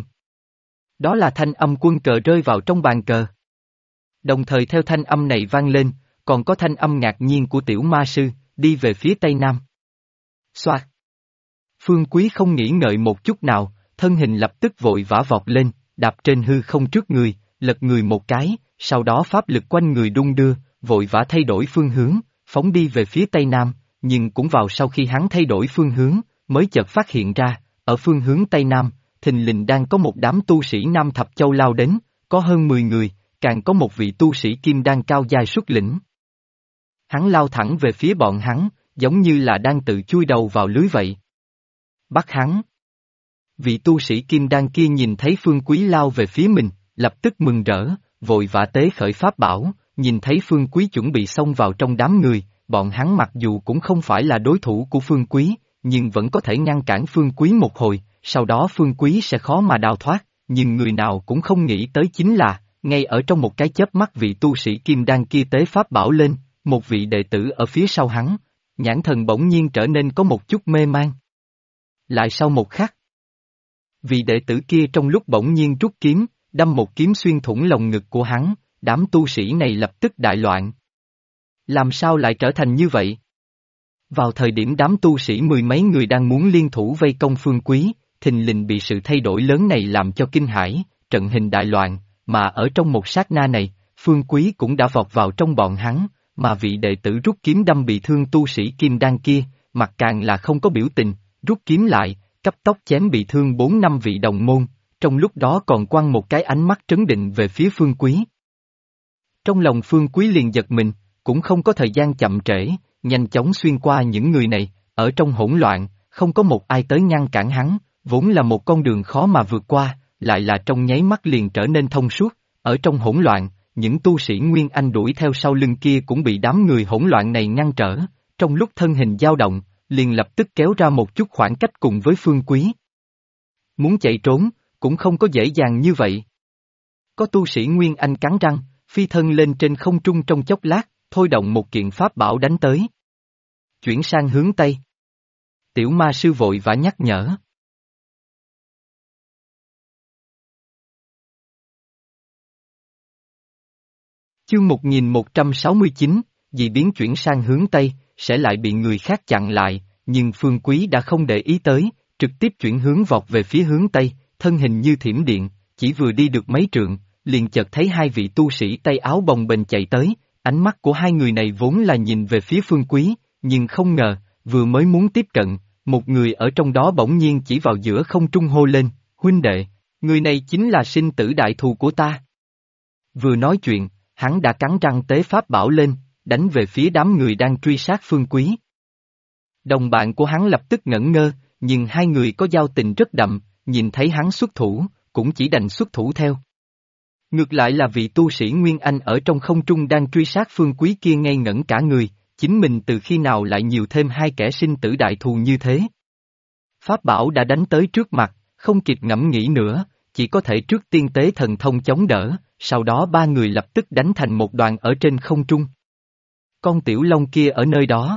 Speaker 1: Đó là thanh âm quân cờ rơi vào trong bàn cờ. Đồng thời theo thanh âm này vang lên, còn có thanh âm ngạc nhiên của tiểu ma sư, đi về phía tây nam. Xoạt. Phương Quý không nghĩ ngợi một chút nào, thân hình lập tức vội vã vọt lên, đạp trên hư không trước người, lật người một cái, sau đó pháp lực quanh người đung đưa, vội vã thay đổi phương hướng, phóng đi về phía tây nam, nhưng cũng vào sau khi hắn thay đổi phương hướng, mới chợt phát hiện ra, ở phương hướng tây nam, thình lình đang có một đám tu sĩ Nam Thập Châu lao đến, có hơn 10 người, càng có một vị tu sĩ kim đan cao giai xuất lĩnh. Hắn lao thẳng về phía bọn hắn, giống như là đang tự chui đầu vào lưới vậy. Bắt hắn. Vị tu sĩ kim đan kia nhìn thấy Phương Quý lao về phía mình, lập tức mừng rỡ, vội vã tế khởi pháp bảo, nhìn thấy Phương Quý chuẩn bị xông vào trong đám người, bọn hắn mặc dù cũng không phải là đối thủ của Phương Quý, nhưng vẫn có thể ngăn cản Phương Quý một hồi, sau đó Phương Quý sẽ khó mà đào thoát, nhưng người nào cũng không nghĩ tới chính là, ngay ở trong một cái chớp mắt vị tu sĩ kim đan kia tế pháp bảo lên, một vị đệ tử ở phía sau hắn, nhãn thần bỗng nhiên trở nên có một chút mê man. Lại sau một khắc, vị đệ tử kia trong lúc bỗng nhiên rút kiếm, đâm một kiếm xuyên thủng lồng ngực của hắn, đám tu sĩ này lập tức đại loạn. Làm sao lại trở thành như vậy? Vào thời điểm đám tu sĩ mười mấy người đang muốn liên thủ vây công Phương Quý, thình lình bị sự thay đổi lớn này làm cho kinh hãi, trận hình đại loạn, mà ở trong một sát na này, Phương Quý cũng đã vọt vào trong bọn hắn, mà vị đệ tử rút kiếm đâm bị thương tu sĩ kim đan kia, mặt càng là không có biểu tình, rút kiếm lại, cấp tốc chém bị thương 4-5 vị đồng môn, trong lúc đó còn quăng một cái ánh mắt trấn định về phía Phương Quý. Trong lòng Phương Quý liền giật mình, cũng không có thời gian chậm trễ, nhanh chóng xuyên qua những người này, ở trong hỗn loạn, không có một ai tới ngăn cản hắn, vốn là một con đường khó mà vượt qua, lại là trong nháy mắt liền trở nên thông suốt, ở trong hỗn loạn, những tu sĩ Nguyên Anh đuổi theo sau lưng kia cũng bị đám người hỗn loạn này ngăn trở, trong lúc thân hình dao động, liền lập tức kéo ra một chút khoảng cách cùng với Phương Quý. Muốn chạy trốn, cũng không có dễ dàng như vậy. Có tu sĩ Nguyên Anh cắn răng, phi thân lên trên không trung trong chốc lát, thôi động một kiện pháp bảo đánh tới. Chuyển sang hướng Tây. Tiểu ma sư vội vã nhắc nhở. Chương 1169, dị biến chuyển sang hướng Tây, sẽ lại bị người khác chặn lại, nhưng Phương Quý đã không để ý tới, trực tiếp chuyển hướng vọt về phía hướng Tây, thân hình như thiểm điện, chỉ vừa đi được mấy trượng, liền chợt thấy hai vị tu sĩ tay áo bồng bềnh chạy tới, ánh mắt của hai người này vốn là nhìn về phía Phương Quý, nhưng không ngờ, vừa mới muốn tiếp cận, một người ở trong đó bỗng nhiên chỉ vào giữa không trung hô lên, huynh đệ, người này chính là sinh tử đại thù của ta. Vừa nói chuyện, hắn đã cắn răng tế pháp bảo lên, đánh về phía đám người đang truy sát Phương Quý. Đồng bạn của hắn lập tức ngẩn ngơ, nhưng hai người có giao tình rất đậm, nhìn thấy hắn xuất thủ, cũng chỉ đành xuất thủ theo. Ngược lại là vị tu sĩ Nguyên Anh ở trong không trung đang truy sát Phương Quý kia ngây ngẩn cả người, chính mình từ khi nào lại nhiều thêm hai kẻ sinh tử đại thù như thế. Pháp bảo đã đánh tới trước mặt, không kịp ngẫm nghĩ nữa, chỉ có thể trước tiên tế thần thông chống đỡ, sau đó ba người lập tức đánh thành một đoàn ở trên không trung. Con tiểu long kia ở nơi đó.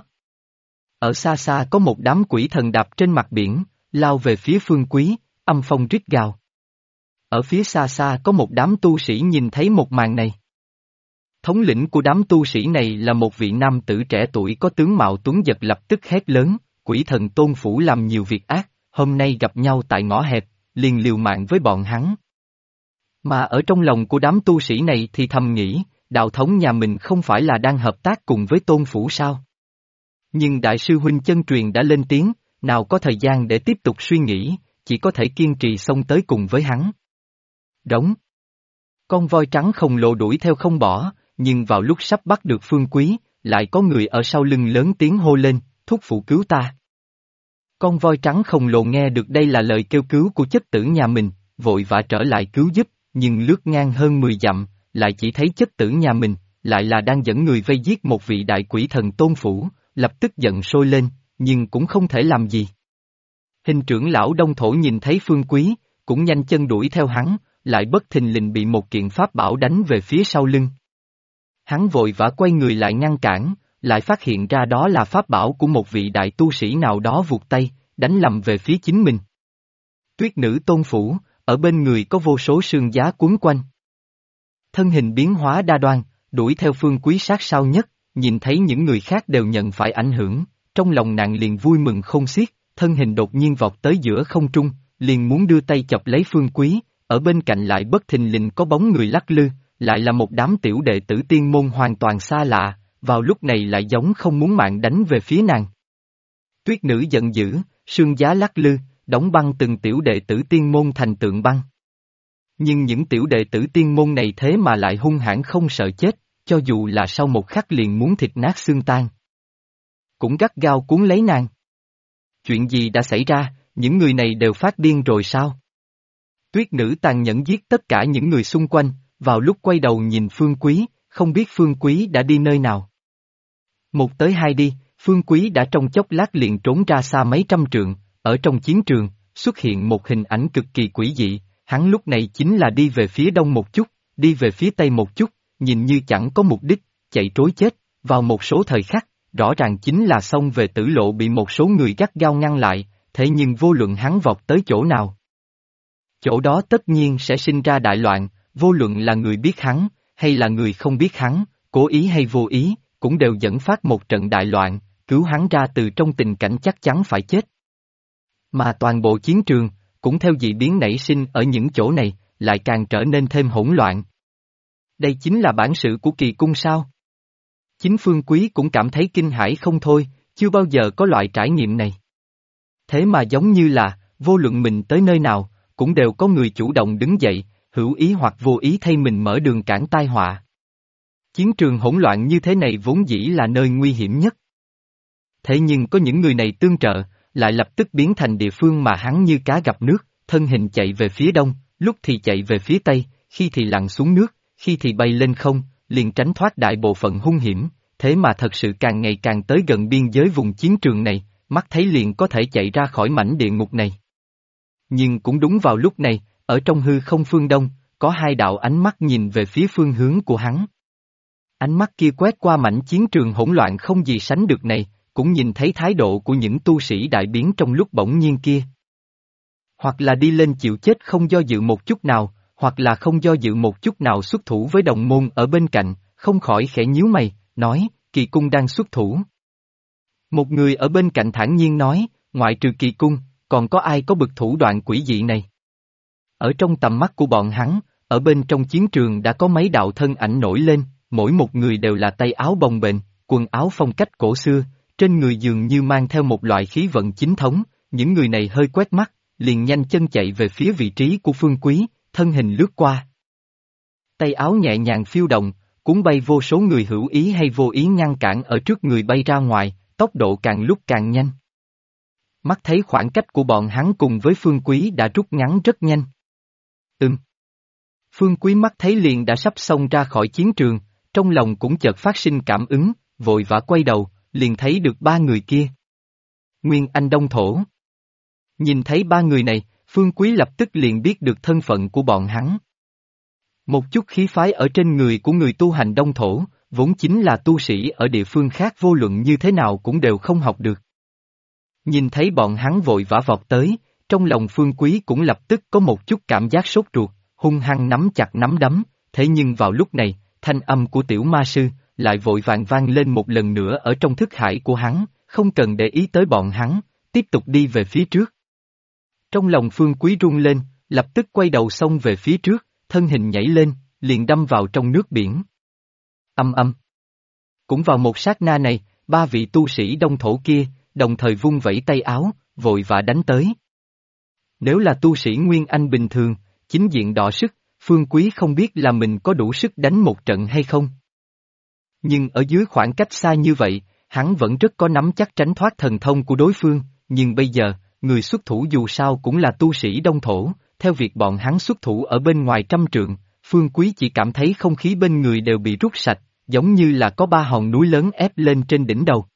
Speaker 1: Ở xa xa có một đám quỷ thần đạp trên mặt biển, lao về phía Phương Quý, âm phong rít gào. Ở phía xa xa có một đám tu sĩ nhìn thấy một màn này. Thống lĩnh của đám tu sĩ này là một vị nam tử trẻ tuổi có tướng mạo tuấn giật lập tức hét lớn, quỷ thần Tôn Phủ làm nhiều việc ác, hôm nay gặp nhau tại ngõ hẹp, liền liều mạng với bọn hắn. Mà ở trong lòng của đám tu sĩ này thì thầm nghĩ, đạo thống nhà mình không phải là đang hợp tác cùng với Tôn Phủ sao? Nhưng Đại sư Huynh chân truyền đã lên tiếng, nào có thời gian để tiếp tục suy nghĩ, chỉ có thể kiên trì xông tới cùng với hắn. Đóng. Con voi trắng khổng lồ đuổi theo không bỏ, nhưng vào lúc sắp bắt được Phương Quý, lại có người ở sau lưng lớn tiếng hô lên, thúc phụ cứu ta. Con voi trắng khổng lồ nghe được đây là lời kêu cứu của chất tử nhà mình, vội vã trở lại cứu giúp, nhưng lướt ngang hơn 10 dặm, lại chỉ thấy chất tử nhà mình, lại là đang dẫn người vây giết một vị đại quỷ thần Tôn Phủ, lập tức giận sôi lên, nhưng cũng không thể làm gì. Hình trưởng lão Đông Thổ nhìn thấy Phương Quý, cũng nhanh chân đuổi theo hắn, lại bất thình lình bị một kiện pháp bảo đánh về phía sau lưng. Hắn vội vã quay người lại ngăn cản, lại phát hiện ra đó là pháp bảo của một vị đại tu sĩ nào đó vụt tay, đánh lầm về phía chính mình. Tuyết nữ Tôn Phủ, ở bên người có vô số sương giá quấn quanh. Thân hình biến hóa đa đoan, đuổi theo Phương Quý sát sao nhất, nhìn thấy những người khác đều nhận phải ảnh hưởng, trong lòng nàng liền vui mừng không xiết, thân hình đột nhiên vọt tới giữa không trung, liền muốn đưa tay chọc lấy Phương Quý, ở bên cạnh lại bất thình lình có bóng người lắc lư, lại là một đám tiểu đệ tử tiên môn hoàn toàn xa lạ, vào lúc này lại giống không muốn mạng đánh về phía nàng. Tuyết nữ giận dữ, sương giá lắc lư, đóng băng từng tiểu đệ tử tiên môn thành tượng băng. Nhưng những tiểu đệ tử tiên môn này thế mà lại hung hãn không sợ chết, cho dù là sau một khắc liền muốn thịt nát xương tan. Cũng gắt gao cuốn lấy nàng. Chuyện gì đã xảy ra, những người này đều phát điên rồi sao? Tuyết nữ tàn nhẫn giết tất cả những người xung quanh, vào lúc quay đầu nhìn Phương Quý, không biết Phương Quý đã đi nơi nào. Một tới hai đi, Phương Quý đã trong chốc lát liền trốn ra xa mấy trăm trượng, ở trong chiến trường, xuất hiện một hình ảnh cực kỳ quỷ dị, hắn lúc này chính là đi về phía đông một chút, đi về phía tây một chút, nhìn như chẳng có mục đích, chạy trối chết, vào một số thời khắc, rõ ràng chính là xông về tử lộ bị một số người gắt gao ngăn lại, thế nhưng vô luận hắn vọt tới chỗ nào. Chỗ đó tất nhiên sẽ sinh ra đại loạn, vô luận là người biết hắn, hay là người không biết hắn, cố ý hay vô ý, cũng đều dẫn phát một trận đại loạn, cứu hắn ra từ trong tình cảnh chắc chắn phải chết. Mà toàn bộ chiến trường, cũng theo dị biến nảy sinh ở những chỗ này, lại càng trở nên thêm hỗn loạn. Đây chính là bản sự của kỳ cung sao? Chính Phương Quý cũng cảm thấy kinh hãi không thôi, chưa bao giờ có loại trải nghiệm này. Thế mà giống như là, vô luận mình tới nơi nào, cũng đều có người chủ động đứng dậy, hữu ý hoặc vô ý thay mình mở đường cản tai họa. Chiến trường hỗn loạn như thế này vốn dĩ là nơi nguy hiểm nhất. Thế nhưng có những người này tương trợ, lại lập tức biến thành địa phương mà hắn như cá gặp nước, thân hình chạy về phía đông, lúc thì chạy về phía tây, khi thì lặn xuống nước, khi thì bay lên không, liền tránh thoát đại bộ phận hung hiểm, thế mà thật sự càng ngày càng tới gần biên giới vùng chiến trường này, mắt thấy liền có thể chạy ra khỏi mảnh địa ngục này. Nhưng cũng đúng vào lúc này, ở trong hư không phương đông, có hai đạo ánh mắt nhìn về phía phương hướng của hắn. Ánh mắt kia quét qua mảnh chiến trường hỗn loạn không gì sánh được này, cũng nhìn thấy thái độ của những tu sĩ đại biến trong lúc bỗng nhiên kia. Hoặc là đi lên chịu chết không do dự một chút nào, hoặc là không do dự một chút nào xuất thủ với đồng môn ở bên cạnh, không khỏi khẽ nhíu mày, nói, kỳ cung đang xuất thủ. Một người ở bên cạnh thản nhiên nói, ngoại trừ kỳ cung, còn có ai có bực thủ đoạn quỷ dị này? Ở trong tầm mắt của bọn hắn, ở bên trong chiến trường đã có mấy đạo thân ảnh nổi lên, mỗi một người đều là tay áo bồng bềnh, quần áo phong cách cổ xưa, trên người dường như mang theo một loại khí vận chính thống, những người này hơi quét mắt, liền nhanh chân chạy về phía vị trí của Phương Quý, thân hình lướt qua. Tay áo nhẹ nhàng phiêu động, cuốn bay vô số người hữu ý hay vô ý ngăn cản ở trước người bay ra ngoài, tốc độ càng lúc càng nhanh. Mắt thấy khoảng cách của bọn hắn cùng với Phương Quý đã rút ngắn rất nhanh. Phương Quý mắt thấy liền đã sắp xông ra khỏi chiến trường, trong lòng cũng chợt phát sinh cảm ứng, vội vã quay đầu, liền thấy được ba người kia. Nguyên Anh Đông Thổ. Nhìn thấy ba người này, Phương Quý lập tức liền biết được thân phận của bọn hắn. Một chút khí phái ở trên người của người tu hành Đông Thổ, vốn chính là tu sĩ ở địa phương khác vô luận như thế nào cũng đều không học được. Nhìn thấy bọn hắn vội vã vọt tới, trong lòng Phương Quý cũng lập tức có một chút cảm giác sốt ruột, hung hăng nắm chặt nắm đấm, thế nhưng vào lúc này, thanh âm của tiểu ma sư, lại vội vàng vang lên một lần nữa ở trong thức hải của hắn, không cần để ý tới bọn hắn, tiếp tục đi về phía trước. Trong lòng Phương Quý run lên, lập tức quay đầu xông về phía trước, thân hình nhảy lên, liền đâm vào trong nước biển. Âm âm. Cũng vào một sát na này, ba vị tu sĩ Đông Thổ kia, đồng thời vung vẩy tay áo, vội vã đánh tới. Nếu là tu sĩ Nguyên Anh bình thường, chính diện đọ sức, Phương Quý không biết là mình có đủ sức đánh một trận hay không. Nhưng ở dưới khoảng cách xa như vậy, hắn vẫn rất có nắm chắc tránh thoát thần thông của đối phương, nhưng bây giờ, người xuất thủ dù sao cũng là tu sĩ Đông Thổ, theo việc bọn hắn xuất thủ ở bên ngoài trăm trượng, Phương Quý chỉ cảm thấy không khí bên người đều bị rút sạch, giống như là có ba hòn núi lớn ép lên trên đỉnh đầu.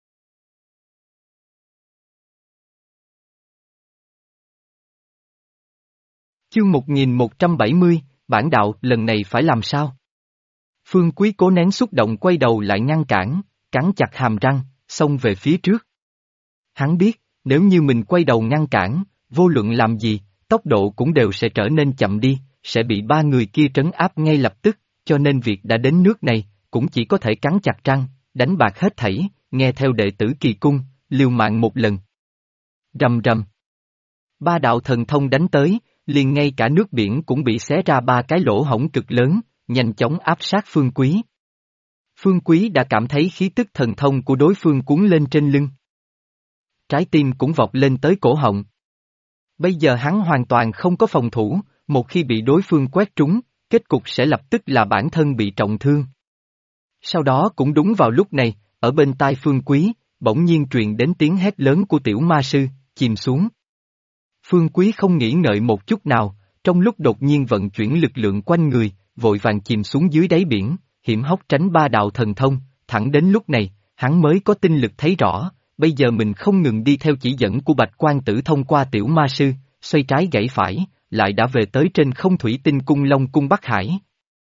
Speaker 1: Chương 1170, bản đạo lần này phải làm sao? Phương Quý cố nén xúc động quay đầu lại ngăn cản, cắn chặt hàm răng, xông về phía trước. Hắn biết, nếu như mình quay đầu ngăn cản, vô luận làm gì, tốc độ cũng đều sẽ trở nên chậm đi, sẽ bị ba người kia trấn áp ngay lập tức, cho nên việc đã đến nước này, cũng chỉ có thể cắn chặt răng, đánh bạc hết thảy, nghe theo đệ tử kỳ cung, liều mạng một lần. Rầm rầm. Ba đạo thần thông đánh tới, liền ngay cả nước biển cũng bị xé ra ba cái lỗ hổng cực lớn, nhanh chóng áp sát Phương Quý. Phương Quý đã cảm thấy khí tức thần thông của đối phương cuốn lên trên lưng. Trái tim cũng vọt lên tới cổ họng. Bây giờ hắn hoàn toàn không có phòng thủ, một khi bị đối phương quét trúng, kết cục sẽ lập tức là bản thân bị trọng thương. Sau đó cũng đúng vào lúc này, ở bên tai Phương Quý, bỗng nhiên truyền đến tiếng hét lớn của tiểu ma sư, chìm xuống. Phương Quý không nghĩ ngợi một chút nào, trong lúc đột nhiên vận chuyển lực lượng quanh người, vội vàng chìm xuống dưới đáy biển, hiểm hóc tránh ba đạo thần thông, thẳng đến lúc này, hắn mới có tinh lực thấy rõ, bây giờ mình không ngừng đi theo chỉ dẫn của Bạch Quan Tử thông qua tiểu ma sư, xoay trái gãy phải, lại đã về tới trên không thủy tinh cung Long Cung Bắc Hải.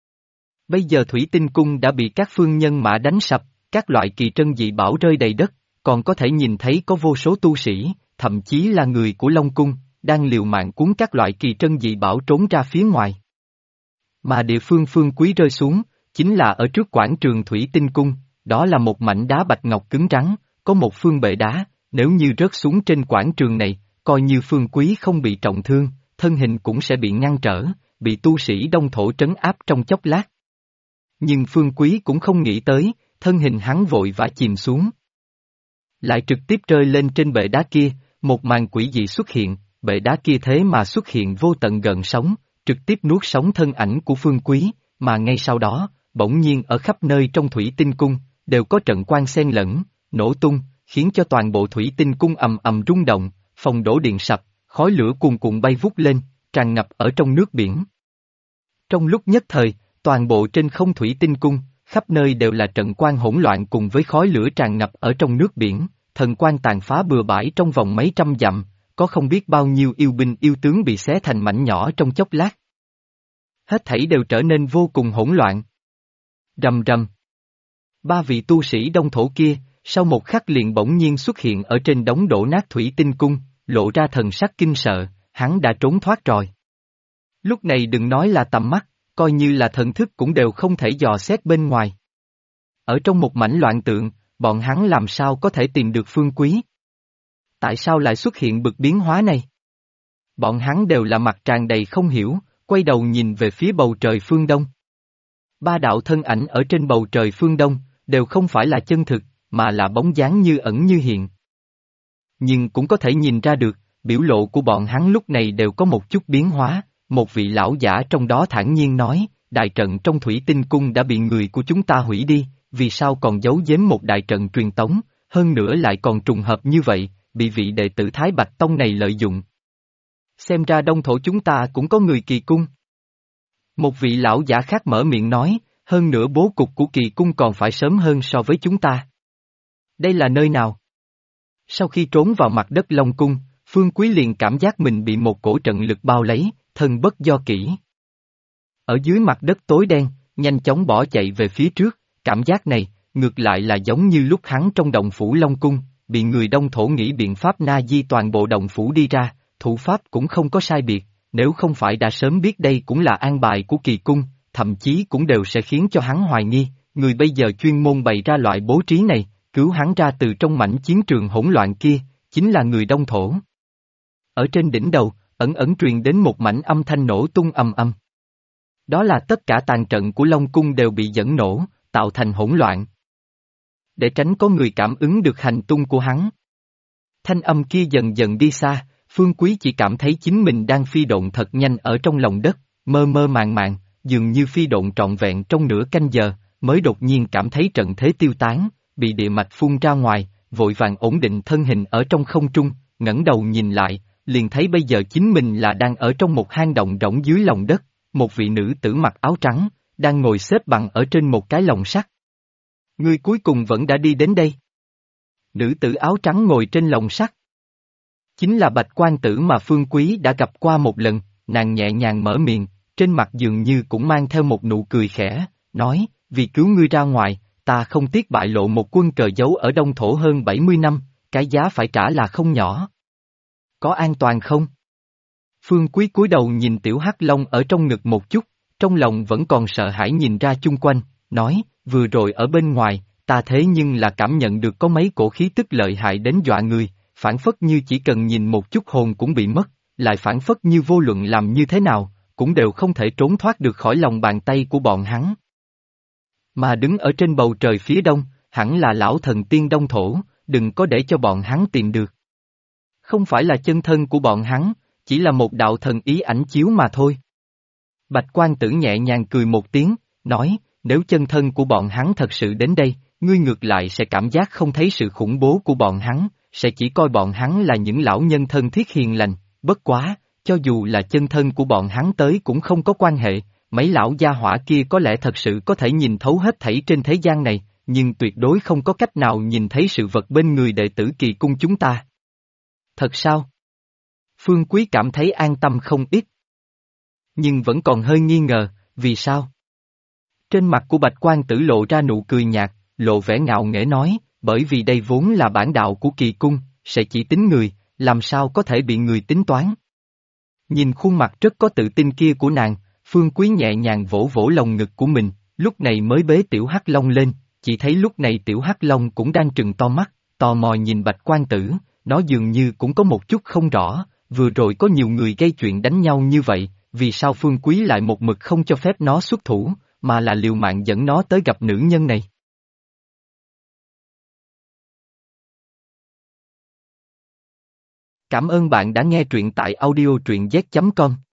Speaker 1: Bây giờ thủy tinh cung đã bị các phương nhân mã đánh sập, các loại kỳ trân dị bảo rơi đầy đất, còn có thể nhìn thấy có vô số tu sĩ, thậm chí là người của Long Cung, đang liều mạng cuốn các loại kỳ trân dị bảo trốn ra phía ngoài. Mà địa phương Phương Quý rơi xuống, chính là ở trước quảng trường thủy tinh cung, đó là một mảnh đá bạch ngọc cứng rắn, có một phương bệ đá, nếu như rớt xuống trên quảng trường này, coi như Phương Quý không bị trọng thương, thân hình cũng sẽ bị ngăn trở, bị tu sĩ đông thổ trấn áp trong chốc lát. Nhưng Phương Quý cũng không nghĩ tới, thân hình hắn vội vã chìm xuống. Lại trực tiếp rơi lên trên bệ đá kia, một màn quỷ dị xuất hiện, bệ đá kia thế mà xuất hiện vô tận gần sóng, trực tiếp nuốt sống thân ảnh của Phương Quý, mà ngay sau đó, bỗng nhiên ở khắp nơi trong thủy tinh cung, đều có trận quang xen lẫn, nổ tung, khiến cho toàn bộ thủy tinh cung ầm ầm rung động, phòng đổ điện sập, khói lửa cuồn cuộn bay vút lên, tràn ngập ở trong nước biển. Trong lúc nhất thời, toàn bộ trên không thủy tinh cung, khắp nơi đều là trận quang hỗn loạn cùng với khói lửa tràn ngập ở trong nước biển, thần quang tàn phá bừa bãi trong vòng mấy trăm dặm, có không biết bao nhiêu yêu binh yêu tướng bị xé thành mảnh nhỏ trong chốc lát. Hết thảy đều trở nên vô cùng hỗn loạn. Rầm rầm. Ba vị tu sĩ đông thổ kia, sau một khắc liền bỗng nhiên xuất hiện ở trên đống đổ nát thủy tinh cung, lộ ra thần sắc kinh sợ, hắn đã trốn thoát rồi. Lúc này đừng nói là tầm mắt, coi như là thần thức cũng đều không thể dò xét bên ngoài. Ở trong một mảnh loạn tượng, bọn hắn làm sao có thể tìm được Phương Quý? Tại sao lại xuất hiện bực biến hóa này? Bọn hắn đều là mặt tràn đầy không hiểu, quay đầu nhìn về phía bầu trời phương đông. Ba đạo thân ảnh ở trên bầu trời phương đông, đều không phải là chân thực, mà là bóng dáng như ẩn như hiện. Nhưng cũng có thể nhìn ra được, biểu lộ của bọn hắn lúc này đều có một chút biến hóa, một vị lão giả trong đó thản nhiên nói, đại trận trong thủy tinh cung đã bị người của chúng ta hủy đi, vì sao còn giấu giếm một đại trận truyền tống, hơn nữa lại còn trùng hợp như vậy, bị vị đệ tử Thái Bạch Tông này lợi dụng. Xem ra đông thổ chúng ta cũng có người kỳ cung. Một vị lão giả khác mở miệng nói, hơn nữa bố cục của kỳ cung còn phải sớm hơn so với chúng ta. Đây là nơi nào? Sau khi trốn vào mặt đất Long Cung, Phương Quý liền cảm giác mình bị một cổ trận lực bao lấy, thân bất do kỹ. Ở dưới mặt đất tối đen, nhanh chóng bỏ chạy về phía trước, cảm giác này, ngược lại là giống như lúc hắn trong động phủ Long Cung, bị người đông thổ nghĩ biện pháp na di toàn bộ động phủ đi ra, thủ pháp cũng không có sai biệt, nếu không phải đã sớm biết đây cũng là an bài của kỳ cung, thậm chí cũng đều sẽ khiến cho hắn hoài nghi, người bây giờ chuyên môn bày ra loại bố trí này, cứu hắn ra từ trong mảnh chiến trường hỗn loạn kia, chính là người đông thổ. Ở trên đỉnh đầu, ẩn ẩn truyền đến một mảnh âm thanh nổ tung ầm ầm. Đó là tất cả tàn trận của Long Cung đều bị dẫn nổ, tạo thành hỗn loạn. Để tránh có người cảm ứng được hành tung của hắn. Thanh âm kia dần dần đi xa, Phương Quý chỉ cảm thấy chính mình đang phi độn thật nhanh ở trong lòng đất, mơ mơ màng màng, dường như phi độn trọn vẹn trong nửa canh giờ, mới đột nhiên cảm thấy trận thế tiêu tán, bị địa mạch phun ra ngoài, vội vàng ổn định thân hình ở trong không trung, ngẩng đầu nhìn lại, liền thấy bây giờ chính mình là đang ở trong một hang động rỗng dưới lòng đất, một vị nữ tử mặc áo trắng, đang ngồi xếp bằng ở trên một cái lồng sắt. Ngươi cuối cùng vẫn đã đi đến đây. Nữ tử áo trắng ngồi trên lồng sắt. Chính là Bạch Quan Tử mà Phương Quý đã gặp qua một lần, nàng nhẹ nhàng mở miệng, trên mặt dường như cũng mang theo một nụ cười khẽ, nói, vì cứu ngươi ra ngoài, ta không tiếc bại lộ một quân cờ giấu ở đông thổ hơn 70 năm, cái giá phải trả là không nhỏ. Có an toàn không? Phương Quý cúi đầu nhìn tiểu hắc long ở trong ngực một chút, trong lòng vẫn còn sợ hãi nhìn ra chung quanh, nói, vừa rồi ở bên ngoài, ta thế nhưng là cảm nhận được có mấy cổ khí tức lợi hại đến dọa người, phản phất như chỉ cần nhìn một chút hồn cũng bị mất, lại phản phất như vô luận làm như thế nào, cũng đều không thể trốn thoát được khỏi lòng bàn tay của bọn hắn. Mà đứng ở trên bầu trời phía đông, hẳn là lão thần tiên đông thổ, đừng có để cho bọn hắn tìm được. Không phải là chân thân của bọn hắn, chỉ là một đạo thần ý ảnh chiếu mà thôi. Bạch quan tử nhẹ nhàng cười một tiếng, nói, nếu chân thân của bọn hắn thật sự đến đây, ngươi ngược lại sẽ cảm giác không thấy sự khủng bố của bọn hắn, sẽ chỉ coi bọn hắn là những lão nhân thân thiết hiền lành, bất quá, cho dù là chân thân của bọn hắn tới cũng không có quan hệ, mấy lão gia hỏa kia có lẽ thật sự có thể nhìn thấu hết thảy trên thế gian này, nhưng tuyệt đối không có cách nào nhìn thấy sự vật bên người đệ tử Kỳ cung chúng ta. Thật sao? Phương Quý cảm thấy an tâm không ít. Nhưng vẫn còn hơi nghi ngờ, vì sao? Trên mặt của Bạch Quan Tử lộ ra nụ cười nhạt, lộ vẻ ngạo nghễ nói, bởi vì đây vốn là bản đạo của Kỳ cung, sẽ chỉ tính người, làm sao có thể bị người tính toán. Nhìn khuôn mặt rất có tự tin kia của nàng, Phương Quý nhẹ nhàng vỗ vỗ lồng ngực của mình, lúc này mới bế Tiểu Hắc Long lên, chỉ thấy lúc này Tiểu Hắc Long cũng đang trừng to mắt, tò mò nhìn Bạch Quan Tử, nó dường như cũng có một chút không rõ, vừa rồi có nhiều người gây chuyện đánh nhau như vậy, vì sao Phương Quý lại một mực không cho phép nó xuất thủ, mà là liều mạng dẫn nó tới gặp nữ nhân này. Cảm ơn bạn đã nghe truyện tại audio truyện z.com.